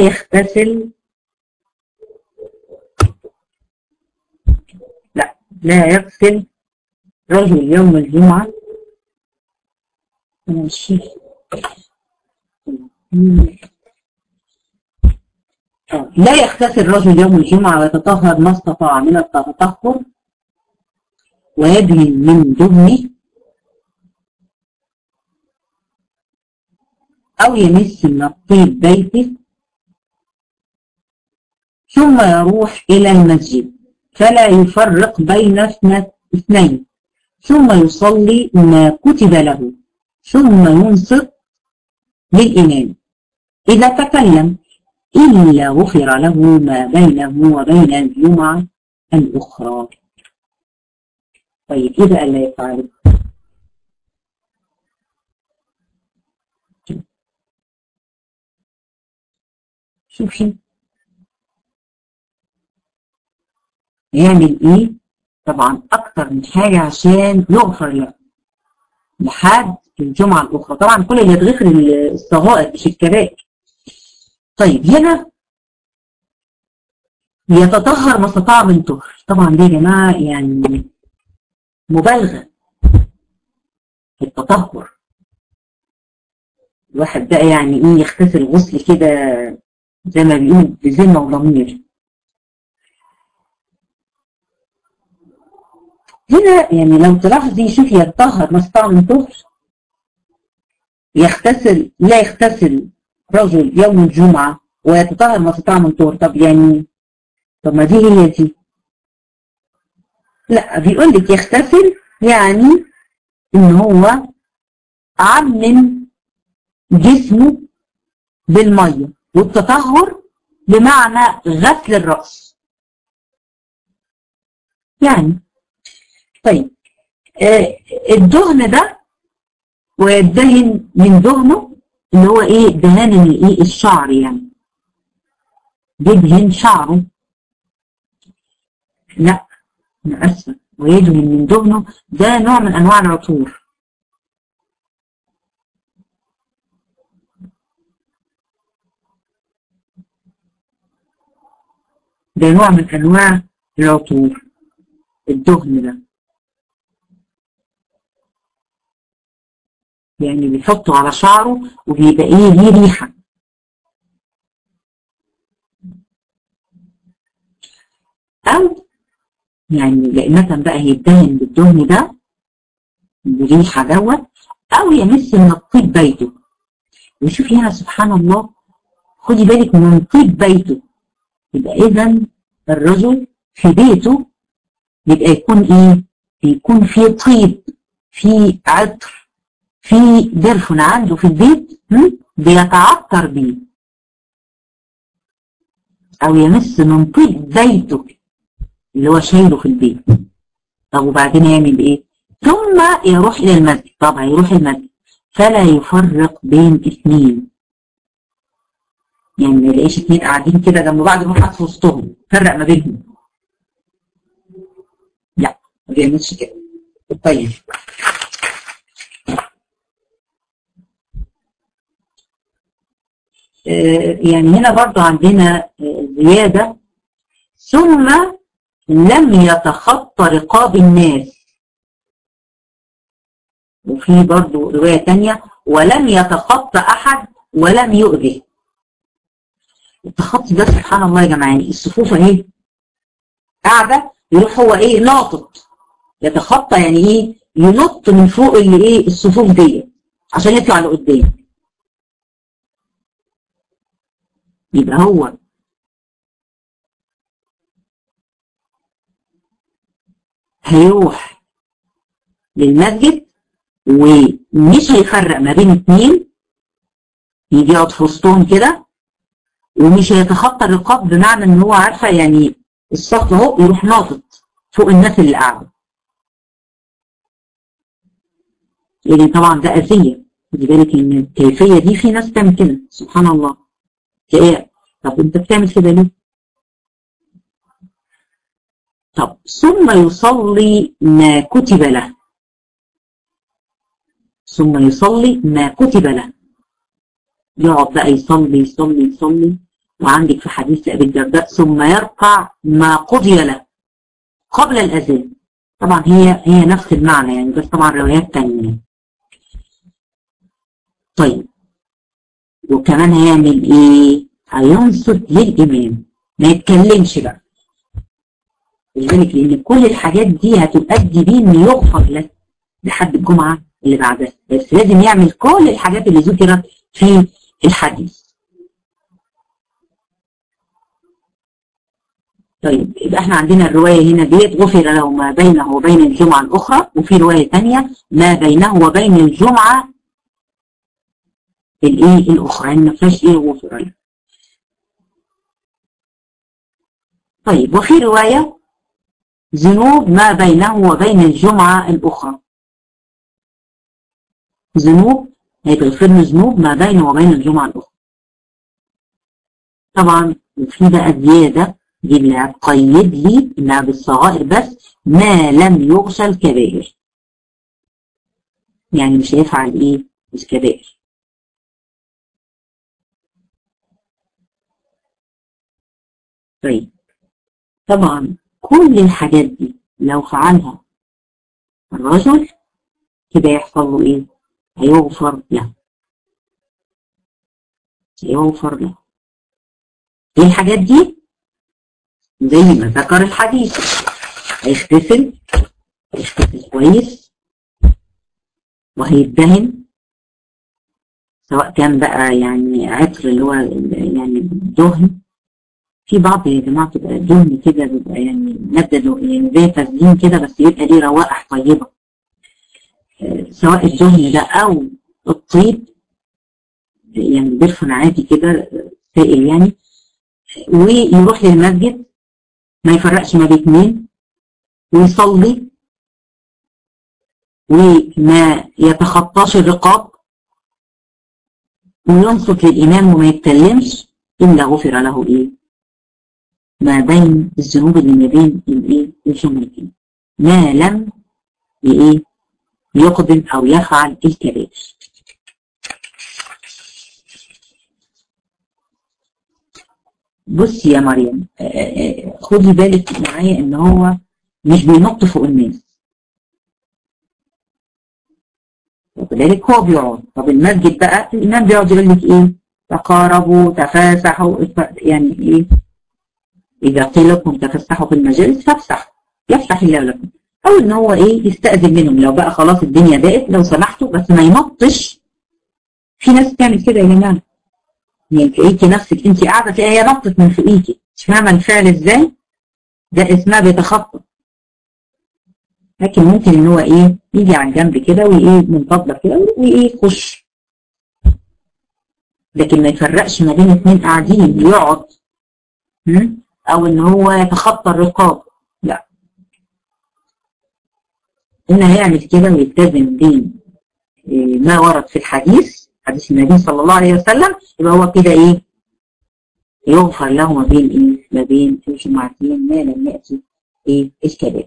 يغسل رجل يوم الجمعة. لا يغتسل رجل يوم الجمعة ويتطهر ما استطاع من التطهر ويدهن من دهنه أو يمس من الطيب بيته ثم يروح إلى المسجد فلا يفرق بين اثنين ثم يصلي ما كتب له ثم ينصت للإمام إذا تكلم إلا غفر له ما بينه وبين الجمعة الأخرى. طيب إذا ألا يفعل؟ شوفي يعمل إيه؟ طبعا أكتر من حاجة عشان يغفر له لحد الجمعة الأخرى. طبعا كل اللي يتغفر الصغائر مش الكبائر. طيب هنا يتطهر ما استطاع من طهر. طبعا دي يا جماعة يعني مبالغة في التطهر. الواحد بقى يعني ايه يغتسل غسل كده زي ما بيقول بذمة وضمير. هنا يعني لو تلاحظي شوفي يتطهر ما استطاع من طهر، لا يغتسل رجل يوم الجمعة ويتطهر ما استطاع من طهر. طب ما دي هي دي. لا بيقول لك يغتسل يعني ان هو عمم جسمه بالميه، والتطهر بمعنى غسل الرأس. يعني. طيب الدهن ده ويدهن من دهنه اللي هو ايه؟ دهان الايه؟ الشعر يعني، يدهن شعره. لا انا اسفه، ويدهن من دهنه ده نوع من انواع العطور. ده نوع من انواع العطور الدهن ده، يعني بيحطه على شعره وبيبقى ايه؟ ليه ريحه. او يعني لأنة بقى يدهن بالدهن ده بريحه دوت، او يمس من الطيب بيته. وشوفي هنا سبحان الله، خدي بالك من طيب بيته. يبقى اذا الرجل في بيته يبقى يكون ايه؟ يكون في طيب، في عطر، في درفن عنده في البيت بيتعطر بيه، او يمس من طيب بيته اللي هو شايله في البيت. طب وبعدين يعمل ايه؟ ثم يروح الى المسجد. طبعا يروح المسجد فلا يفرق بين اثنين، يعني ما يلاقيش اثنين قاعدين كده جنب بعض يروح قاعد في وسطهم فرق ما بينهم. لا ما بيعملش كده. طيب يعني هنا برضو عندنا زيادة، ثم لم يتخطى رقاب الناس. وفي برضو رواية تانية ولم يتخطى أحد ولم يؤذي. التخطي ده سبحان الله يا جماعة، يعني الصفوف اهي قاعدة يروح هو ايه؟ ناطط. يتخطى يعني ايه؟ ينط من فوق اللي ايه؟ الصفوف دي عشان يطلع لقدام. يبقى هو هيروح للمسجد ومش هيفرق ما بين اتنين، يجي يقعد في وسطهم كده، ومش هيتخطى الرقاب بمعنى ان هو عارفه يعني الصف اهو يروح ناطط فوق الناس اللي قاعده، لان طبعا ده اذيه. خدي بالك ان الكيفيه دي في ناس تعمل كده سبحان الله. ايه؟ طب انت بتعمل كده ليه؟ طب ثم يصلي ما كتب له. ثم يصلي ما كتب له، يقعد بقى يصلي يصلي يصلي. وعندك في حديث ابي الدرداء ثم يركع ما قضي له قبل الاذان. طبعا هي نفس المعنى يعني، بس طبعا روايات تانية. طيب وكمان هيعمل ايه؟ هينصت للامام، ما يتكلمش بقى. لذلك لان كل الحاجات دي هتؤدي بيه ان يغفر له لحد الجمعه اللي بعدها، بس لازم يعمل كل الحاجات اللي ذكرت في الحديث. طيب يبقى احنا عندنا الروايه هنا ديت غفر له ما بينه وبين الجمعه الاخرى، وفي روايه ثانيه ما بينه وبين الجمعه الايه الاخرى، يعني ما فيهاش ايه غفر له. طيب وفي روايه ذنوب ما بينه وبين الجمعه الاخرى، ذنوب هيتغفر له ذنوب ما بينه وبين الجمعه الاخرى. طبعا وفي بقى زياده دي اللي هتقيد لي انها بالصغائر بس، ما لم يغشى الكبائر، يعني مش هيفعل ايه؟ الكبائر. طيب طبعا كل الحاجات دي لو فعلها الرجل كده يحصل له ايه؟ هيغفر له، هيغفر له. ايه الحاجات دي؟ زي ما ذكر الحديث، هيغتسل كويس، وهيدهن سواء كان بقى يعني عطر اللي هو يعني دهن. في بعض يا جماعه بتبقى دهن كده بيبقى يعني ماده يعني زي تزيين كده، بس يبقى ليه روائح طيبه. سواء الدهن ده او الطيب يعني برفان عادي كده سائل يعني، ويروح للمسجد ما يفرقش ما بين اتنين، ويصلي وما يتخطاش الرقاب وينصت للإمام وما يتكلمش إلا غفر له إيه؟ ما بين الذنوب اللي ما بين الإيه؟ الجملتين، ما لم إيه؟ يقدم أو يفعل الكبائر. بصي يا مريم، خدي بالك معايا إن هو مش بينط فوق الناس. وكذلك هو بيقعد. طب المسجد بقى الإمام بيقعد يقول لك إيه؟ تقاربوا تفاسحوا، يعني إيه؟ إذا قيل لكم تفسحوا في المجالس فافسحوا يفسح الله لكم. أو إن هو إيه؟ يستأذن منهم لو بقى خلاص الدنيا ضاقت لو سمحتوا، بس ما ينطش. في ناس بتعمل كده يا جماعة، يعني تلاقيكي نفسك أنت قاعدة تلاقيها هي نطت من فوقيكي، مش فاهمة الفعل إزاي؟ ده اسمها بيتخطى. لكن ممكن إن هو إيه؟ يجي على الجنب كده وإيه من فضلك كده وإيه يخش. لكن ما يفرقش ما بين اتنين قاعدين يقعد أو إن هو يتخطى الرقاب، لا. إن هيعمل كده ويلتزم بين ما ورد في الحديث، حديث النبي صلى الله عليه وسلم، يبقى هو كده إيه؟ يغفر له ما بين إيه؟ ما بين الجمعتين ما لم يأتي إيه؟ الكبائر.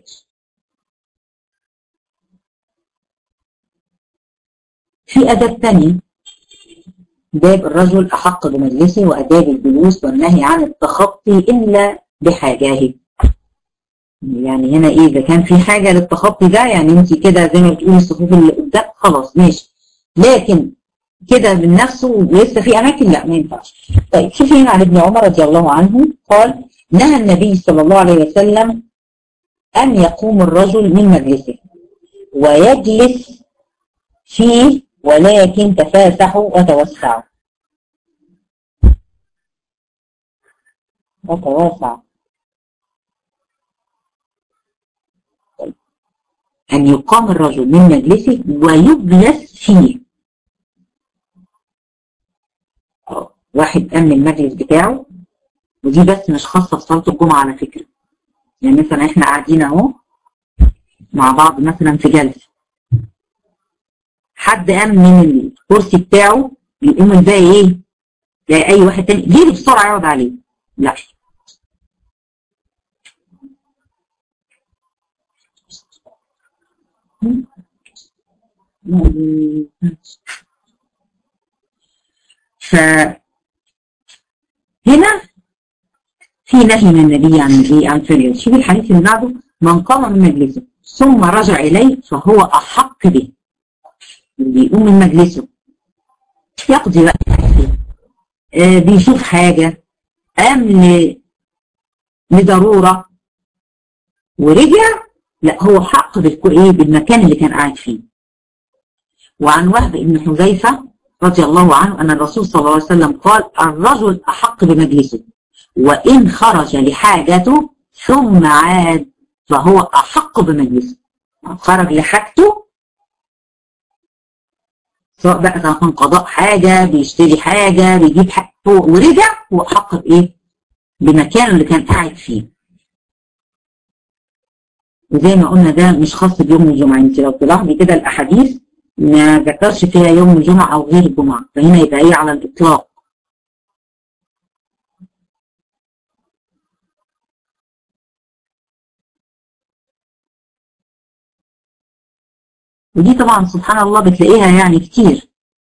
في آداب تانية، آداب الرجل أحق بمجلسه وآداب الجلوس والنهي عن التخطي إلا بحاجاه. يعني هنا إيه؟ إذا كان في حاجة للتخطي ده يعني أنت كده زي ما بتقولي الصفوف اللي قدام خلاص ماشي، لكن كده من نفسه ولسه في أماكن لا ما ينفعش. طيب شوفي هنا عن ابن عمر رضي الله عنه قال: نهى النبي صلى الله عليه وسلم أن يقوم الرجل من مجلسه ويجلس فيه ولكن تفاسحوا وتوسعوا. طيب. أن يقام الرجل من مجلسه ويجلس فيه. واحد أمن المجلس بتاعه، ودي بس مش خاصة بصلاة الجمعة على فكرة. يعني مثلا احنا قاعدين اهو مع بعض مثلا في جلسة، حد قام من الكرسي بتاعه يقوم الباقي ايه؟ زي اي واحد تاني جيلي بسرعة يقعد عليه، لا. فهنا في نهي من النبي عن ايه؟ عن فعل. شوف الحديث اللي بعده: من قام من مجلسه ثم رجع اليه فهو احق به. اللي يقوم من مجلسه يقضي وقت بيشوف حاجة، قام لضرورة ورجع، لا هو حق بالمكان اللي كان قاعد فيه. وعن وهب بن حذيفة رضي الله عنه أن الرسول صلى الله عليه وسلم قال: الرجل أحق بمجلسه وإن خرج لحاجته ثم عاد فهو أحق بمجلسه. خرج لحاجته سواء بقى كان قضاء حاجة، بيشتري حاجة، بيجيب حاجته ورجع، هو أحق بإيه؟ بمكانه اللي كان قاعد فيه. وزي ما قلنا ده مش خاص بيوم الجمعة. انت لو تلاحظي كده الأحاديث ما ذكرش فيها يوم الجمعة أو غير الجمعة، فهنا يبقى إيه؟ على الإطلاق. ودي طبعا سبحان الله بتلاقيها يعني كتير،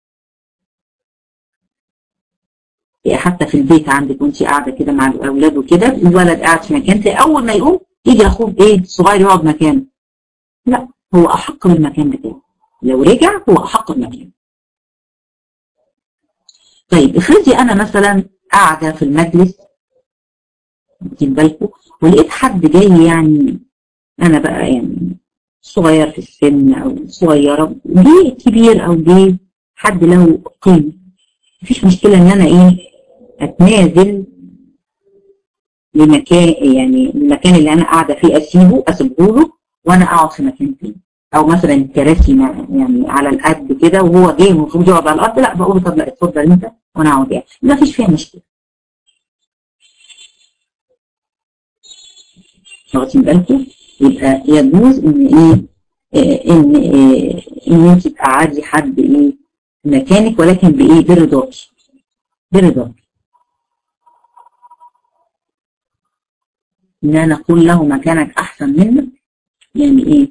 يعني حتى في البيت عندك وانت قاعدة كده مع الأولاد وكده، الولد قاعد في مكان تلاقي أول ما يقوم يجي أخوه إيه؟ صغير يقعد مكانه. لا، هو أحق بالمكان بتاعه، لو رجع هو أحق بالمكان. طيب افرضي أنا مثلا قاعدة في المجلس واخدين بالكم ولقيت حد جاي، يعني أنا بقى يعني صغير في السن أو صغيرة، جه كبير أو جه حد له قيمة، مفيش مشكلة إن أنا إيه؟ أتنازل لمكان، يعني المكان اللي أنا قاعدة فيه أسيبه له وأنا أقعد في مكان تاني. أو مثلا الكراسي يعني على القد كده وهو جاي المفروض يقعد على الأرض، لا بقول طب لا اتفضل أنت وأنا أقعد، يعني مفيش فيها مشكلة. واخدين بالكم؟ يبقى يجوز ان ايه ان انت تقعدي حد ايه مكانك، ولكن بايه؟ برضاكي. برضاكي. ان انا اقول له مكانك احسن منك، يعني ايه؟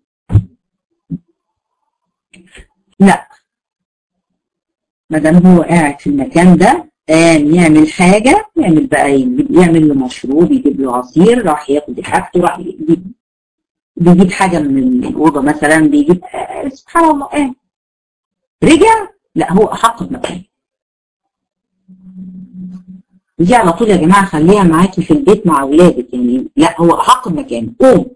لا، ما دام هو قاعد في المكان ده يعمل حاجه، يعمل بقى يعمل له مشروب، يجيب له عصير، راح ياخد حاجته، راح بيجيب حاجه من الاوضه مثلا، بيجيب سبحان الله رجع، لا هو احق بمكانه. دي على طول يا جماعه خليها معاكي في البيت مع اولادك، يعني لا هو احق بمكانه، قوم.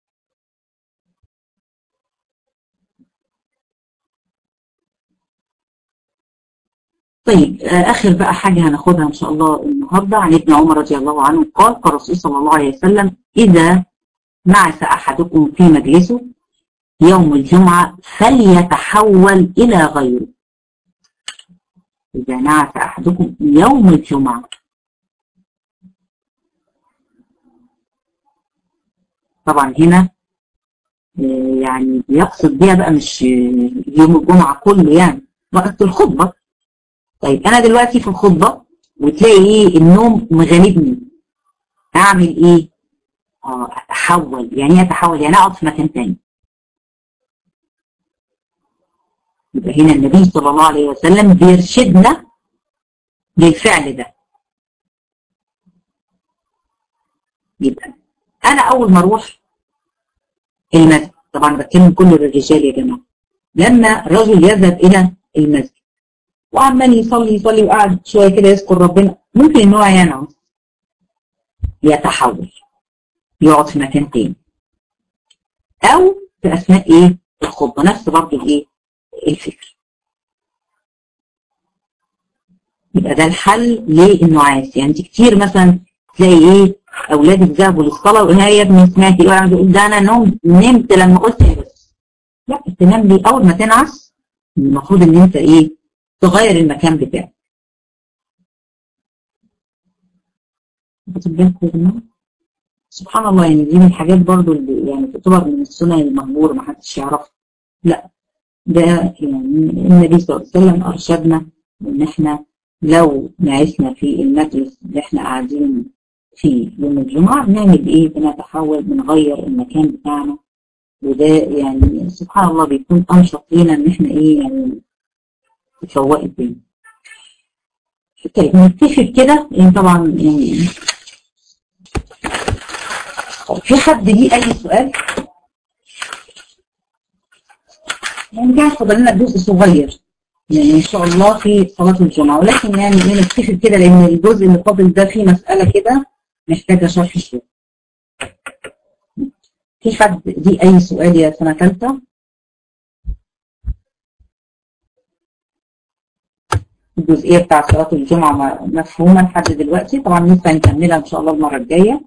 طيب اخر بقى حاجه هناخدها ان شاء الله النهارده، عن ابن عمر رضي الله عنه قال قال الرسول صلى الله عليه وسلم: اذا نعس احدكم في مجلسه يوم الجمعه فليتحول الى غيره. اذا نعس احدكم يوم الجمعه، طبعا هنا يعني يقصد بيها بقى مش يوم الجمعه كله، يعني وقت الخطبه. طيب انا دلوقتي في الخطبه وتلاقي ايه؟ النوم مغالبني، اعمل ايه؟ احول. يعني ايه اتحول؟ يعني اقعد في مكان تاني. يبقى هنا النبي صلى الله عليه وسلم بيرشدنا للفعل ده. يبقى انا اول ما اروح المسجد، طبعا بتكلم كل الرجال يا جماعه، لما رجل يذهب الى المسجد وعمال يصلي يصلي وقعد شويه كده يذكر ربنا، ممكن ان هو ينعس، يتحول، يقعد في مكان تاني، او في اثناء ايه؟ الخطبه، نفس برضه الايه؟ الفكر. يبقى ده الحل للنعاس. يعني انت كتير مثلا تلاقي ايه؟ اولادك ذهبوا للصلاه وهي يا ابني سمعتي يقعد يقول ده انا نمت لما قلت بس. لا، تنام لي اول ما تنعس. المفروض ان انت ايه؟ تغير المكان بتاعك. سبحان الله، يعني دي من الحاجات برضو اللي يعني تعتبر من السنن المهجوره ما حدش يعرفها. لا، ده يعني النبي صلى الله عليه وسلم ارشدنا ان احنا لو نعسنا في المجلس اللي احنا قاعدين فيه يوم الجمعه بنعمل ايه؟ بنتحول، بنغير المكان بتاعنا. وده يعني سبحان الله بيكون انشط لينا ان احنا ايه؟ يعني نفوق الدنيا. طيب نكتفي بكده، يعني طبعا يعني في حد ليه اي سؤال؟ يعني كان فاضل لنا جزء صغير يعني ان شاء الله في صلاه الجمعه، ولكن يعني ايه نكتفي كده لان الجزء اللي فاضل ده فيه مساله كده محتاجه شرح شويه. في حد ليه اي سؤال يا سنه ثالثه؟ الجزئيه بتاع صلاه الجمعه مفهومه لحد دلوقتي؟ طبعا لسه هنكملها ان شاء الله المره الجايه.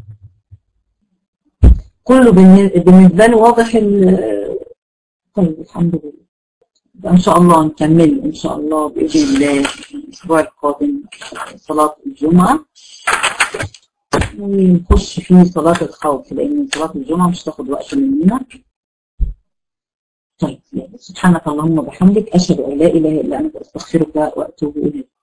كله بالنسبه له واضح. طيب الحمد لله. ان شاء الله نكمل ان شاء الله باذن الله الاسبوع القادم صلاه الجمعه، ونخش في صلاه الخوف لان صلاه الجمعه مش تاخد وقت مننا. طيب سبحانك اللهم وبحمدك اشهد ان لا اله الا انت استغفرك واتوب اليك.